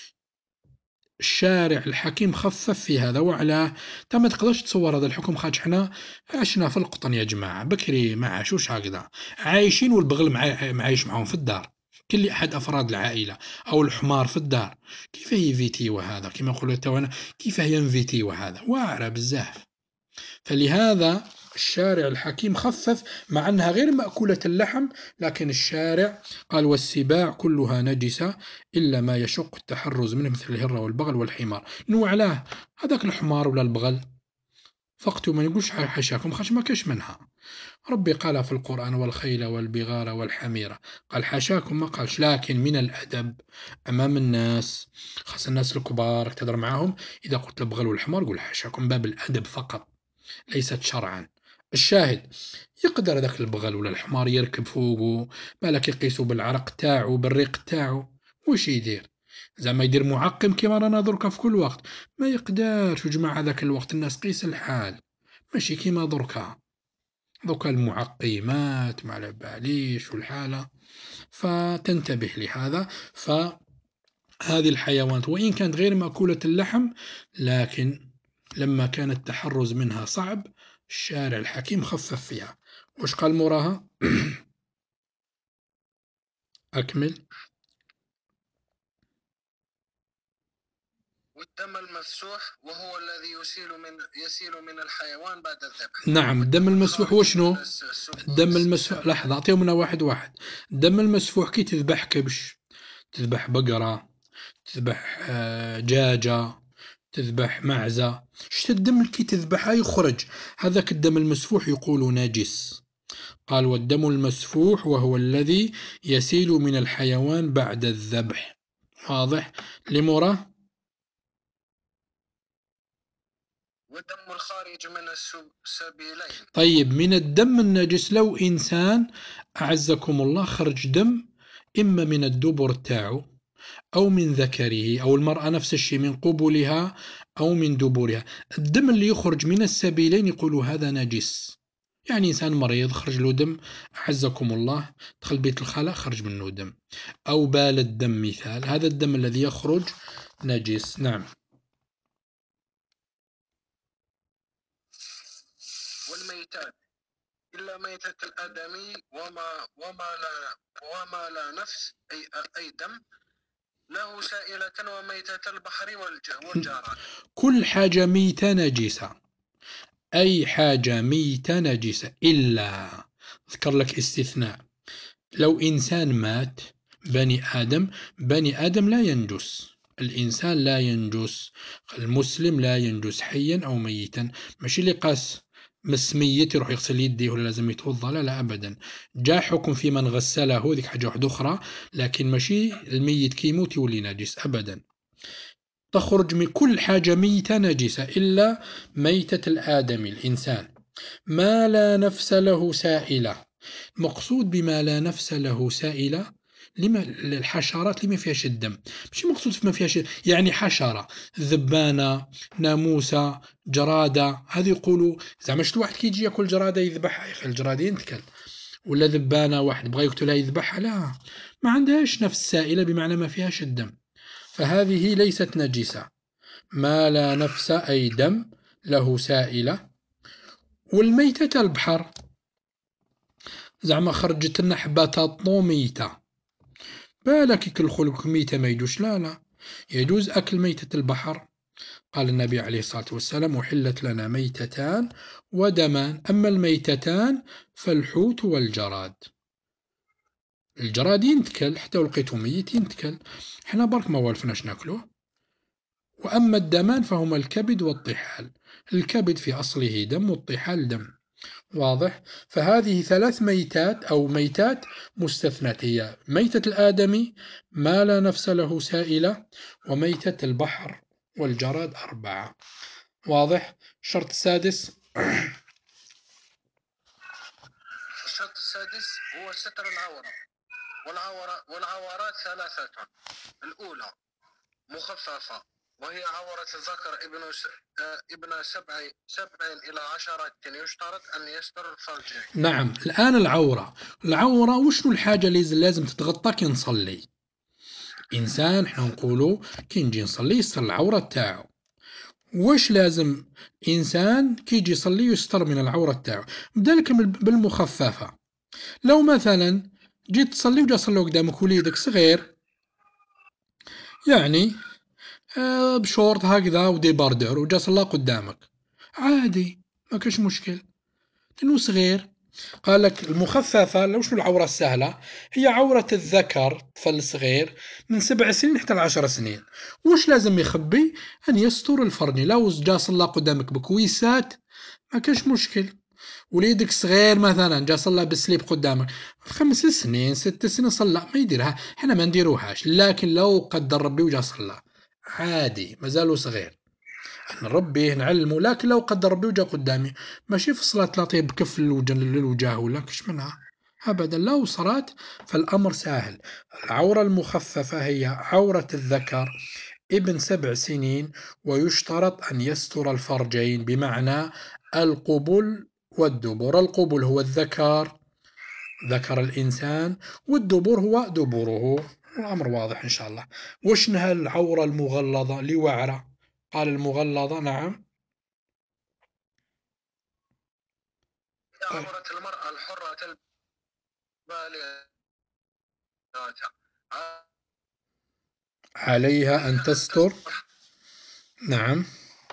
الشارع الحكيم خفف في هذا وعلاه. ما تقدرش تصور هذا الحكم، خاطش حنا عشنا في القطن يا جماعة، بكري ما عاشوش هكذا، عايشين والبغل معايش معهم في الدار، كل أحد أفراد العائلة، أو الحمار في الدار، كيف ينفيتي وهذا كما يقولوا توانا، كيف ينفيتي وهذا واعرة بزاف. فلهذا الشارع الحكيم خفف، مع أنها غير مأكولة اللحم، لكن الشارع قال والسباع كلها نجسة إلا ما يشق التحرز منه، مثل الهرة والبغل والحمار. نوع له هذاك الحمار ولا البغل فقتوا، ما يقولش حشاكم، خش ما كاش منها. ربي قال في القرآن والخيل والبغال والحميرة، قال حاشاكم، ما قالش. لكن من الأدب أمام الناس، خاصة الناس الكبار تدر معهم، إذا قلت البغل والحمار قول حاشاكم، باب الأدب فقط، ليست شرعا. الشاهد، يقدر ذاك البغل ولا الحمار يركب فوقه، بالك يقيسوا بالعرق تاعو بالريق تاعو، وش يدير؟ زعما يدير معقم كما رانا دركا في كل وقت؟ ما يقدرش. وجماعة هذاك الوقت الناس قيس الحال، ماشي كيما دركا، دوكا المعقمات ما على باليش والحالة، فتنتبه لهذا. فهذه الحيوانات وإن كانت غير مأكولة اللحم، لكن لما كان التحرز منها صعب، الشارع الحكيم خفف فيها. وش قال موراها؟ أكمل. والدم المفسوح وهو الذي يسيل من الحيوان بعد الذبح. نعم، الدم المسفوح وشنو؟ الدم المسفوح، السابع. لحظة أعطيهم لنا واحد واحد. الدم المسفوح كي تذبح كبش، تذبح بقرة، تذبح دجاجة، تذبح معزة، شت الدم كي تذبحها يخرج، هذاك الدم المسفوح يقول نجس. قال والدم المسفوح وهو الذي يسيل من الحيوان بعد الذبح. واضح لمرة؟ والدم الخارج من السبيلين. طيب، من الدم النجس لو إنسان أعزكم الله خرج دم، إما من الدبر تاعو أو من ذكره، أو المرأة نفس الشيء من قبلها أو من دبرها، الدم اللي يخرج من السبيلين يقولوا هذا نجس. يعني إنسان مريض خرج له دم، أعزكم الله، دخل بيت الخلاء خرج منه دم، أو بال الدم مثال، هذا الدم الذي يخرج نجس. نعم. والميتات إلا ميتة الآدمي وما لا نفس، أي دم له سائلة، وميتة البحر والجارات. كل حاجة ميتة نجسة، أي حاجة ميتة نجسة، إلا ذكر لك استثناء، لو إنسان مات، بني آدم لا ينجس، الإنسان لا ينجس، المسلم لا ينجس حيا أو ميتا، ماشي اللي قاس مس ميت يروح يغسل يديه ولا لازم يتوضا؟ لا لا ابدا. جاء حكم في من غسله، ذيك حاجه واحده اخرى، لكن ماشي الميت كي يموت يولي نجس ابدا. تخرج من كل حاجه ميته نجسه الا ميته الادمي الانسان، ما لا نفس له سائله. مقصود بما لا نفس له سائله، لما الحشرات اللي ما فيهاش الدم، مش مقصود في ما فيهاش، يعني حشره، ذبانه، ناموسه، جراده، هذه يقولوا زعما شتو واحد كيجي ياكل جراده يذبحها، يا اخي الجراده ينتكل، ولا ذبانه واحد بغى يقتلها يذبحها، لا، ما عندهاش نفس سائله بمعنى ما فيهاش الدم، فهذه ليست نجسه. ما لا نفس اي دم له سائله. والميتة البحر، زعما خرجت لنا حباتات ميتة، بالك يكل خلق ميتة ما يجوش؟ لا لا، يجوز أكل ميتة البحر. قال النبي عليه الصلاة والسلام: أحلت لنا ميتتان ودمان، أما الميتتان فالحوت والجراد. الجراد ينتكل حتى لقيته ميت ينتكل، احنا برك ما والفناش ناكلوه. وأما الدمان فهما الكبد والطحال، الكبد في أصله دم والطحال دم. واضح؟ فهذه ثلاث ميتات أو ميتات مستثنات، هي ميتة الآدمي، ما لا نفس له سائلة، وميتة البحر والجراد، أربعة. واضح؟ الشرط السادس. الشرط السادس هو ستر العورة، والعورات ثلاثة. الأولى مخففة، وهي عورة الذكر ابن سبع إلى 10 يشترط أن يستر الفرجين. نعم، الآن العورة وشنو الحاجة اللي لازم تتغطى كي نصلي؟ إنسان احنا نقولوا كي نجي نصلي يستر العورة تاعو. واش لازم إنسان كي يجي يصلي يستر من العورة تاعو؟ بدالك بالمخففة. لو مثلا جيت تصلي وجا صلوا قدامك وليدك صغير، يعني بشورت هكذا ودي باردر وجا صلى قدامك، عادي ما كاش مشكل لأنه صغير. قال لك المخففة، لو شنو العورة السهلة؟ هي عورة الذكر طفل الصغير من 7 سنين حتى 10 سنين. وش لازم يخبي؟ أن يستر الفرج. لو جا صلى قدامك بكويسات ما كاش مشكل. وليدك صغير مثلا جا صلى بالسليب قدامك 5 سنين 6 سنين صلى، ما يديرها، احنا ما نديروهاش، لكن لو قدر ربي وجا صلى عادي مازالو صغير، نربيه نعلمه. لكن لو قدر ربي وجا قدامي ماشي في الصلاة تلاطيه بكف للوجه ولا كش منها أبدا، لو صرات فالأمر سهل. العورة المخففة هي عورة الذكر ابن 7 سنين، ويشترط أن يستر الفرجين، بمعنى القبل والدبر. القبل هو الذكر، ذكر الإنسان، والدبر هو دبره. الأمر واضح إن شاء الله. وشنها العورة المغلظة لوعرة؟ قال المغلظة نعم. عورة المرأة الحرة البالغة عليها أن تستر. نعم.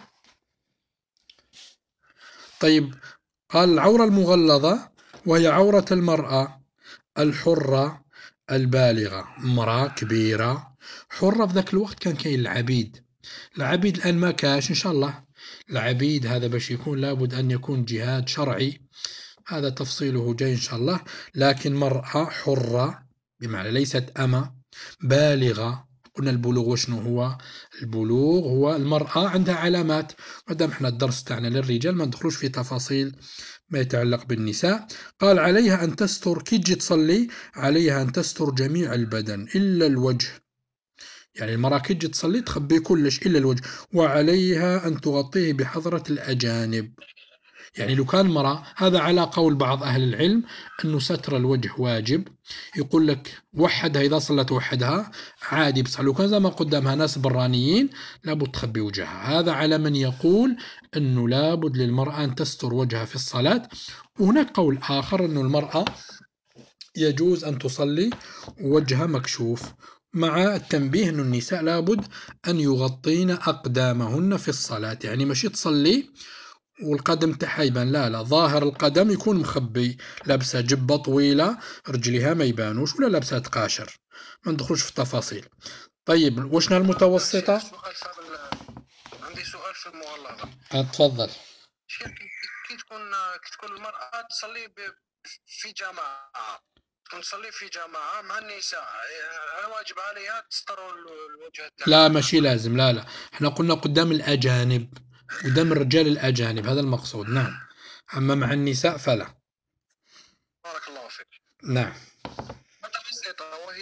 طيب، قال العورة المغلظة وهي عورة المرأة الحرة البالغة، امرأة كبيرة حرة. في ذاك الوقت كان كاين العبيد، العبيد الآن ما كاش إن شاء الله. العبيد هذا باش يكون لابد أن يكون جهاد شرعي، هذا تفصيله جاي إن شاء الله. لكن مرأة حرة بمعنى ليست أمة بالغة. قلنا البلوغ وشنو هو؟ البلوغ هو المرأة عندها علامات، مادام احنا الدرس تاعنا للرجال ما ندخلوش في تفاصيل ما يتعلق بالنساء. قال عليها أن تستر، كي تجي تصلي عليها أن تستر جميع البدن إلا الوجه، يعني المرأة كي تجي تصلي تخبي كلش إلا الوجه. وعليها أن تغطيه بحضرة الأجانب، يعني لو كان مرأة، هذا على قول بعض أهل العلم أنه ستر الوجه واجب، يقول لك وحدها إذا صلت وحدها عادي، بس لو كان زمان قدامها ناس برانيين لابد تخبي وجهها. هذا على من يقول أنه لابد للمرأة أن تستر وجهها في الصلاة. وهناك قول آخر أنه المرأة يجوز أن تصلي وجهها مكشوف، مع التنبيه أن النساء لابد أن يغطين أقدامهن في الصلاة، يعني ماشي تصلي والقدم تاعها يبان، لا لا، ظاهر القدم يكون مخبي، لابسه جبه طويله رجليها ما يبانوش، ولا لابسه تقاشر، ما ندخلوش في التفاصيل. طيب وشنا المتوسطه؟ عندي سؤال في المغلظة. تفضل. كي تكون هناك تكون المرأة تصلي في جماعة، تكون تصلي في جماعة مع النساء، الواجب عليها تستر الوجه تاعها. لا ماشي لازم، لا احنا قلنا قدام الأجانب، قدام الرجال الأجانب، هذا المقصود. نعم. أما مع النساء فلا. بارك الله فيك. نعم. بسيطة،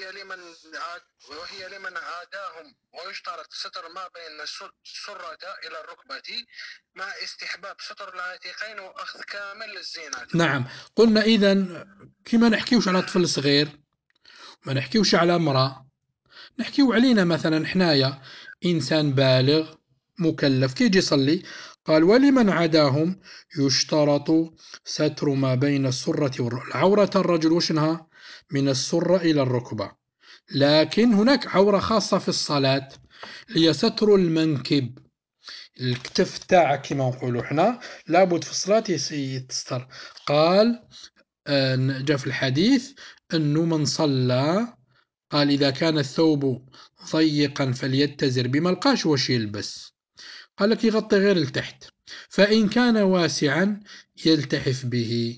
وهي لمن عاداهم، ويشترط ستر ما بين السرة إلى الركبة مع استحباب ستر العاتقين وأخذ كامل الزينة. نعم. قلنا إذن كما نحكيوش على طفل صغير، ما نحكيوش على امرأة، نحكيو علينا مثلا حنايا إنسان بالغ مكلف كي يجي يصلي. قال ولمن عداهم يشترط ستر ما بين السرة والركبة. عورة الرجل وشنها؟ من السرة إلى الركبة، لكن هناك عورة خاصة في الصلاة هي ستر المنكب، الكتف تاعك كما نقولوا حنا لابد في الصلاة يتستر. قال جاء في الحديث أنه من صلى، قال إذا كان الثوب ضيقا فليتزر بما لقاش واش يلبس، قال لك يغطي غير لتحت، فإن كان واسعا يلتحف به.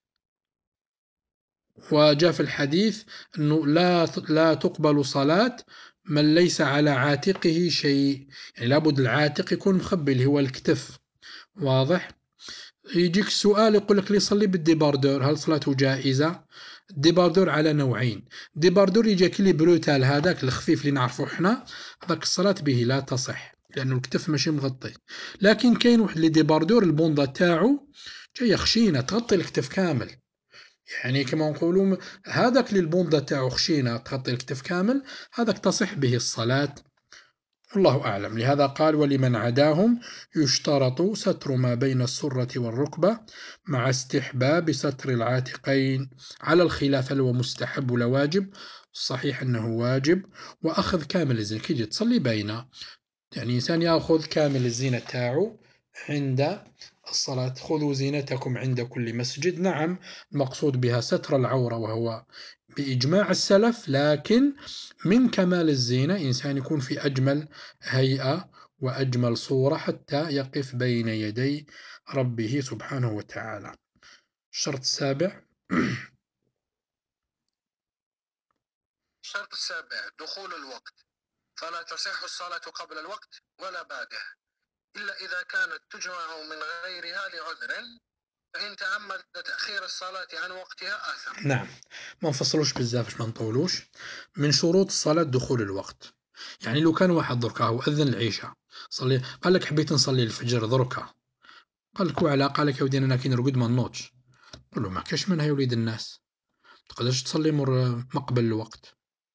وجاء في الحديث أنه لا تقبل صلاة من ليس على عاتقه شيء، يعني لابد العاتق يكون مخبي اللي هو الكتف. واضح؟ يجيك السؤال يقول لك اللي يصلي بالديباردور هل صلاته جائزة؟ الديباردور على نوعين، ديباردور يجيك اللي بروتال هذاك الخفيف اللي نعرفه احنا، هذاك الصلاة به لا تصح لأنه الكتف ماشي مغطي. لكن كاين واحد اللي ديباردور البونضة تاعو جاية خشينة تغطي الكتف كامل، يعني كما نقولوا هذاك اللي البونضة تاعو خشينة تغطي الكتف كامل، هذاك تصح به الصلاة. والله أعلم. لهذا قال ولمن عداهم يشترط ستر ما بين السرة والركبة مع استحباب ستر العاتقين، على الخلاف هل هو مستحب ولا واجب. الصحيح أنه واجب. وأخذ كامل الزينة كي تصلي بين، يعني إنسان يأخذ كامل الزينة تاعو عند الصلاة. خذوا زينتكم عند كل مسجد. نعم، المقصود بها ستر العورة، وهو بإجماع السلف، لكن من كمال الزينة إنسان يكون في أجمل هيئة وأجمل صورة حتى يقف بين يدي ربه سبحانه وتعالى. الشرط السابع الشرط السابع دخول الوقت، فلا تصح الصلاة قبل الوقت ولا بعده إلا إذا كانت تجمع من غيرها لعذر، فإن تعمد تأخير الصلاة عن وقتها آثم. نعم، ما نفصلوش بزاف باش ما نطولوش. من شروط الصلاة دخول الوقت، يعني لو كان واحد دركا هو أذن العشاء صلي، قال لك حبيت نصلي الفجر دركا، قال لك وعلا، قال لك يا ودي انا كي نرقد ما نوضش، قول له ما كاش منها يا وليد الناس، تقدرش تصلي ما قبل الوقت.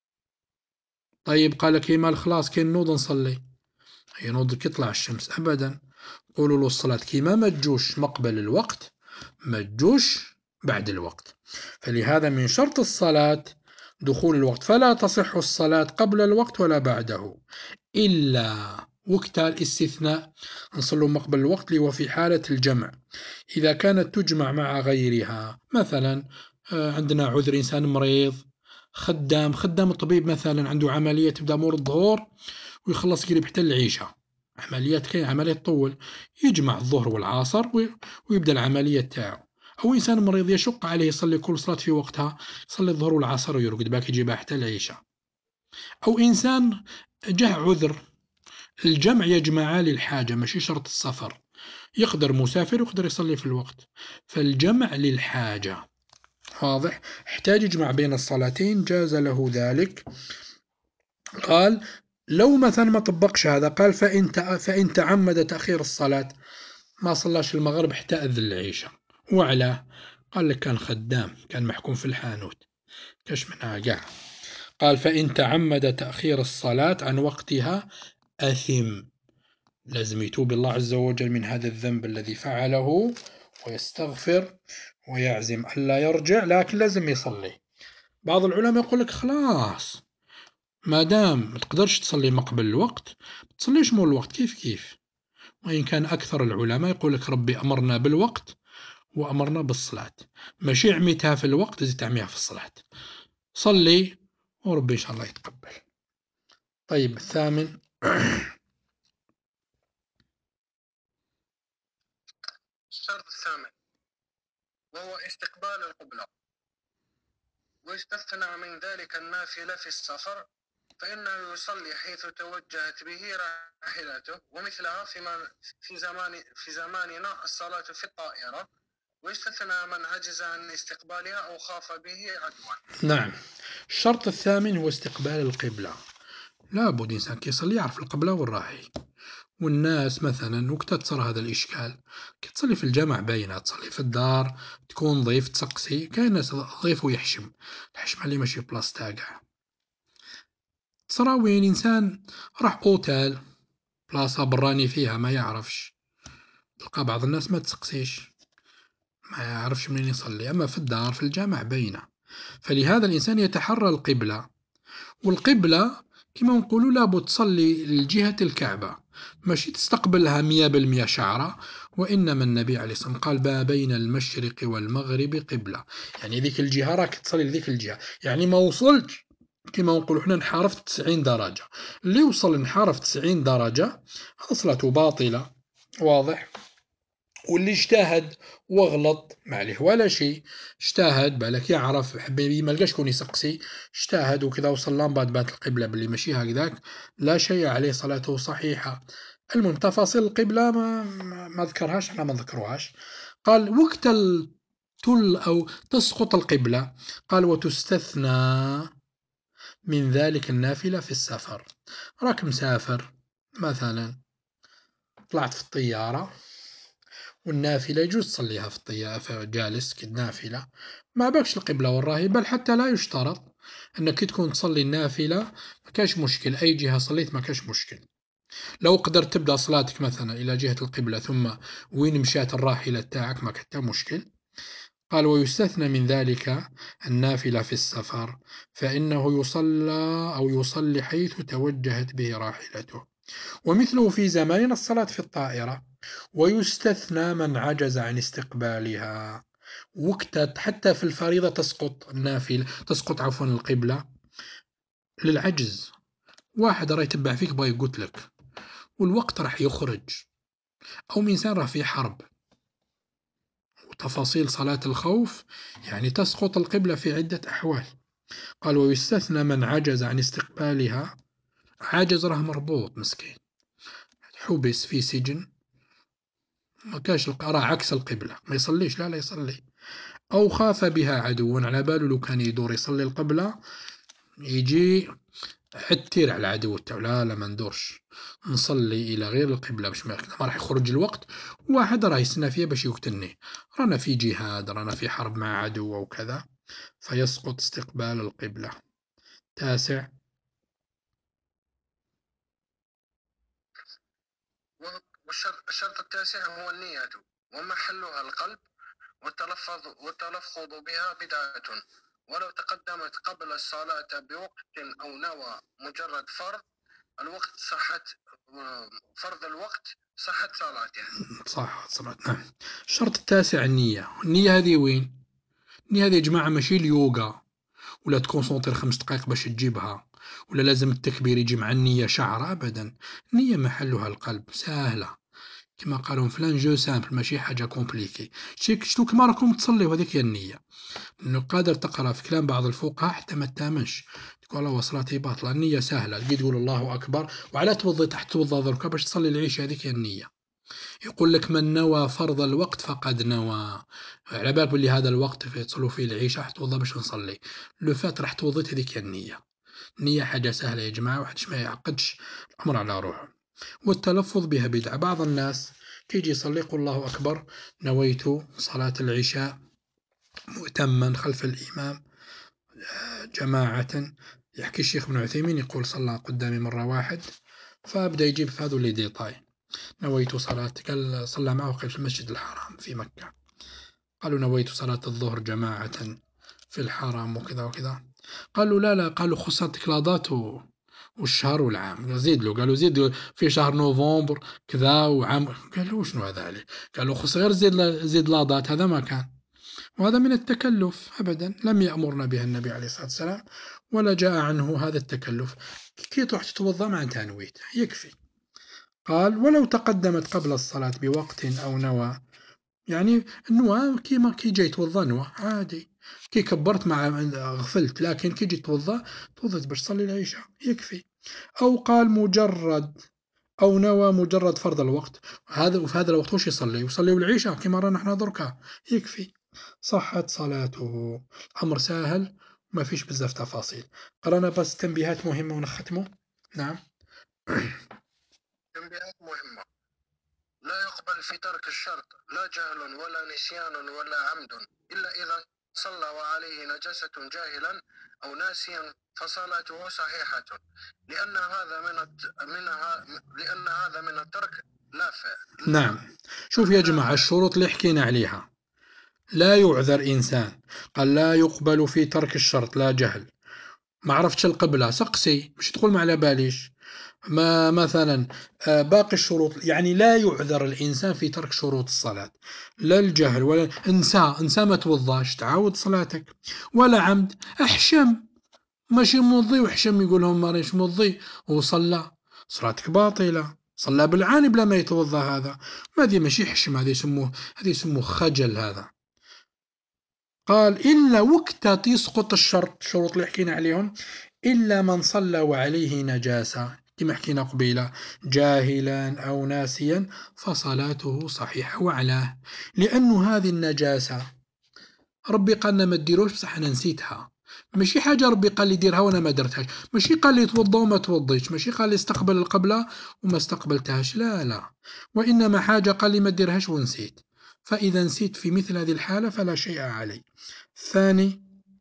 طيب قال لك مال خلاص كي نوض نصلي، هي نوض كي يطلع الشمس ابدا. قولوا له الصلاة كيما ما تجوش مقبل الوقت ما تجوش بعد الوقت. فلهذا من شرط الصلاة دخول الوقت، فلا تصح الصلاة قبل الوقت ولا بعده إلا وقت الاستثناء، نصلوا مقبل الوقت اللي هو في حالة الجمع، إذا كانت تجمع مع غيرها. مثلا عندنا عذر إنسان مريض، خدام الطبيب مثلا عنده عملية تبدأ مور الظهور ويخلص قريب حتى العشاء، عمليات كاين عمليات تطول، يجمع الظهر والعصر ويبدأ العملية تاعو. أو إنسان مريض يشق عليه يصلي كل صلاة في وقتها، يصلي الظهر والعصر ويرقد باك يجيبها حتى العشاء. أو إنسان جاه عذر، الجمع يجمع للحاجة ماشي شرط السفر، يقدر مسافر ويقدر يصلي في الوقت، فالجمع للحاجة. واضح؟ احتاج يجمع بين الصلاتين جاز له ذلك. قال لو مثلا ما طبقش هذا، قال فإن تعمد تأخير الصلاة، ما صلاش المغرب حتى أذن العشاء، وعلاه؟ قال لك كان خدام كان محكوم في الحانوت كاش منها قاع. قال فإن تعمد تأخير الصلاة عن وقتها أثم، لازم يتوب الله عز وجل من هذا الذنب الذي فعله ويستغفر ويعزم ألا يرجع، لكن لازم يصلي. بعض العلماء يقول لك خلاص ما دام ما تقدرش تصلي ما قبل الوقت ما تصليش مول الوقت كيف كيف. وإن كان أكثر العلماء يقول لك ربي أمرنا بالوقت وأمرنا بالصلاة، ماشي عميتها في الوقت زي تعميها في الصلاة، صلي وربي إن شاء الله يتقبل. طيب الثامن الشرط الثامن وهو استقبال القبلة، ويستثنى من ذلك النافلة في السفر، فإنه يصلي حيث توجهت به راحلته، ومثلها في زماننا الصلاة في الطائرة، ويستثنى من عجز عن استقبالها أو خاف به عدوا. نعم. الشرط الثامن هو استقبال القبلة. لابد إنسان كيصلي يعرف القبلة وين راهي. والناس مثلا وقت تصير هذا الإشكال كي تصلي في الجامع باينة، تصلي في الدار تكون ضيف تسقسي، كاين ناس ضيف ويحشم الحشمة اللي ماشي بلاص تاعها. تصرا وين إنسان راح أوتال بلاصة براني فيها ما يعرفش، تلقى بعض الناس ما تسقسيش، ما يعرفش منين يصلي. أما في الدار في الجامع باينة، فلهذا الإنسان يتحرى القبلة. والقبلة كما نقولوا لابد تصلي لجهة الكعبة، ماشي تستقبلها 100% شعرة. وإنما النبي عليه الصلاة والسلام قال ما بين المشرق والمغرب قبلة، يعني ذيك الجهة راك تصلي لذيك الجهة، يعني ما وصلتش كما نقولوا حنا انحرفت 90 درجة. اللي وصل انحرف 90 درجة هذا صلاته باطلة، واضح. واللي اجتهد وغلط ما عليه ولا شيء، اجتهد بالك يعرف حبيبي ما لقاش كون يسقسي، اجتهد وكذا وصلى من بعد بات القبلة باللي ماشي هكذاك، لا شيء عليه، صلاته صحيحة. المهم تفاصيل القبلة ما ذكرهاش، احنا ما نذكروهاش. قال وقت تل أو تسقط القبلة، قال وتستثنى من ذلك النافلة في السفر. راك مسافر مثلا، طلعت في الطيارة، والنافلة يجوز تصليها في الطيارة جالس كالنافلة، ما باكش القبلة والراهي، بل حتى لا يشترط أنك تكون تصلي النافلة، ما كاش مشكل أي جهة صليت ما كاش مشكل. لو قدرت تبدأ صلاتك مثلا إلى جهة القبلة ثم وين مشات الراحلة تاعك ما كتا مشكل. قال ويستثنى من ذلك النافلة في السفر، فإنه يصلى أو يصلي حيث توجهت به راحلته، ومثله في زماننا الصلاة في الطائرة. ويستثنى من عجز عن استقبالها، وقت حتى في الفريضة تسقط النافلة، تسقط عفوا القبلة للعجز. واحد راه يتبع فيك بغا يقتلك والوقت راح يخرج، أو إنسان راه في حرب، وتفاصيل صلاة الخوف يعني تسقط القبلة في عدة أحوال. قال ويستثنى من عجز عن استقبالها، عاجز راه مربوط مسكين، حبس في سجن، ما كاش راه عكس القبلة ما يصليش، لا يصلي. أو خاف بها عدو، على باله لو كان يدور يصلي القبلة يجي حتير على العدو تاعو، لا ما ندورش نصلي إلى غير القبلة باش ما راح يخرج الوقت، واحد راه يستنى فيا باش يقتلني، رانا في جهاد، رانا في حرب مع عدو وكذا، فيسقط استقبال القبلة. تاسع. والشرط التاسع هو النية، ومحلها القلب، والتلفظ بها بدعة، ولو تقدمت قبل الصلاة بوقت أو نوى مجرد فرض الوقت صحت صلاته. صح صلاة، نعم. الشرط التاسع النية. النية هذه وين؟ النية هذه يا جماعة ماشي اليوغا ولا تكونسونتر 5 دقائق باش تجيبها، ولا لازم التكبير يجي مع النية شعر، أبدا. النية محلها القلب، سهلة، كما قالوا فلان جو سامبل، ماشي حاجة كومبليكي. شتو كما راكم تصليو هذيك هي النية. انه قادر تقرا في كلام بعض الفقهاء حتى ما تامنش، تقول والله صلاتي باطلة. النية سهلة، تجي تقول الله أكبر، وعلى توضي تحت توضى دركا باش تصلي العشاء، هذيك هي النية. يقول لك من نوى فرض الوقت فقد نوى، على بالك بلي هذا الوقت تصلوا فيه العشاء راح توضى باش نصلي، لو فات راح توضيت، هذيك هي النية. النية حاجة سهلة يا جماعة، واحد ما يعقدش الأمر على روحه. والتلفظ بها بدعة. بعض الناس كيجي يصلي يقول الله أكبر نويت صلاة العشاء مؤتما خلف الإمام جماعة. يحكي الشيخ ابن عثيمين يقول صلى قدامي مرة واحد، فبدأ يجيب في هذو لي ديتاي، نويت صلاة، قال صلى معه في المسجد الحرام في مكة، قالوا نويت صلاة الظهر جماعة في الحرم وكذا وكذا. قالوا لا قالوا خصتك لاضات والشهر والعام، زيد له، قالوا زيد له في شهر نوفمبر كذا وعام، قالوا شنو هذا عليه، قالوا خص غير زيد لاضات، هذا ما كان. وهذا من التكلف، أبدا لم يأمرنا بها النبي عليه الصلاة والسلام، ولا جاء عنه هذا التكلف. كي تروح تتوضا مع تنويت يكفي. قال ولو تقدمت قبل الصلاة بوقت أو نوى يعني النوا كيما كي جاي يتوضا نوا عادي، كي كبّرت مع غفلت، لكن كي جيت توضا، توضيت باش تصلي العشاء يكفي. أو قال مجرّد أو نوى مجرّد فرض الوقت، وفي هذا الوقت واش يصلي؟ يصليو العشاء كيما رانا حنا دركا، يكفي، صحت صلاته. أمر ساهل ما فيش بزاف تفاصيل. قرانا بس تنبيهات مهمة ونختموا. نعم. تنبيهات مهمة: لا يقبل في ترك الشرط لا جهل ولا نسيان ولا عمد، إلا إذا صلى وعليه نجاسة جاهلا أو ناسيا فصلاته صحيحة، لأن هذا من الترك لا نعم. شوف ترك يا لا جماعة فعل. الشروط اللي حكينا عليها، لا يُعذر إنسان، قال لا يُقبل في ترك الشرط لا جهل، ما عرفتش القبلة سقسي مش تقول ما على باليش، ما مثلًا باقي الشروط، يعني لا يُعذر الإنسان في ترك شروط الصلاة، لا الجهل ولا انسى ما توضاش تعاود صلاتك، ولا عمد، احشم ماشي موضي وحشم يقول لهم مانيش موضي وصلى، صلاتك باطلة، صلى بالعاني بلا ما يتوضا هذا، هذه ماشي حشم، هذا يسموه خجل هذا. قال إلا وقت يسقط الشرط، الشروط اللي حكينا عليهم، إلا من صلى وعليه نجاسة كما حكينا قبيلة جاهلا أو ناسيا فصلاته صحيحة وعلاه، لأنه هذه النجاسة ربي قالنا ما ديروش بصح أنا نسيتها، ماشي حاجة ربي قال لي ديرها وأنا ما درتهاش، ماشي قال لي توضى وما توضيتش، ماشي قال لي استقبل القبلة وما استقبلتهاش، لا لا، وإنما حاجة قال لي ما ديرهاش ونسيت، فإذا نسيت في مثل هذه الحالة فلا شيء علي. ثاني،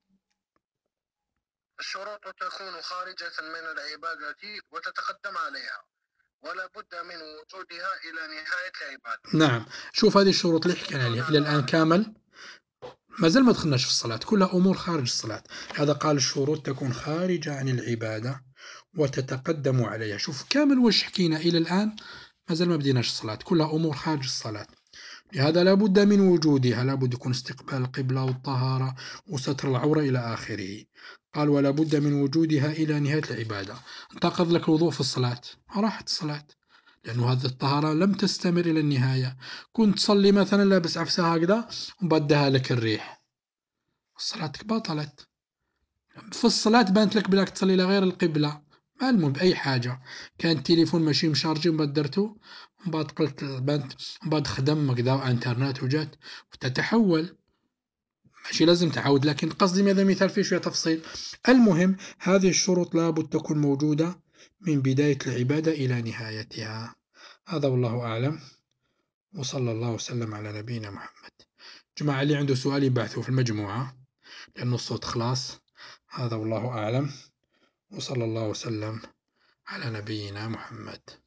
الشروط تكون خارجة من العبادة وتتقدم عليها، ولا بد من وجودها إلى نهاية العبادة. نعم، شوف هذه الشروط اللي حكينا شروط عليها إلى الآن على كامل، ما زال ما دخلناش في الصلاة، كلها أمور خارج الصلاة. هذا قال الشروط تكون خارجة عن العبادة وتتقدم عليها. شوف كامل واش حكينا إلى الآن، ما زال ما بديناش الصلاة، كلها أمور خارج الصلاة. لهذا لا بد من وجودها، لا بد يكون استقبال القبلة والطهارة وستر العورة إلى آخره. قال ولا بد من وجودها إلى نهاية العبادة. انتقض لك الوضوء في الصلاة، راحت الصلاة، لأنه هذه الطهارة لم تستمر إلى النهاية. كنت تصلي مثلا لابس عفسة هكذا وبعد دها لك الريح، صلاتك بطلت. في الصلاة بانت لك بلاك تصلي لغير القبلة، ما المهم بأي حاجة، كان التليفون ماشي مشارجي ومن بعد درتو، من بعد قلت بانت، من بعد خدم هكذا وانترنت وجات وتتحول، ماشي لازم تعاود، لكن قصدي هذا مثال فيه شوية تفصيل. المهم هذه الشروط لابد تكون موجودة من بداية العبادة إلى نهايتها. هذا والله أعلم، وصلى الله وسلم على نبينا محمد. جماعة اللي عنده سؤال يبعثه في المجموعة لأنه الصوت خلاص. هذا والله أعلم، وصلى الله وسلم على نبينا محمد.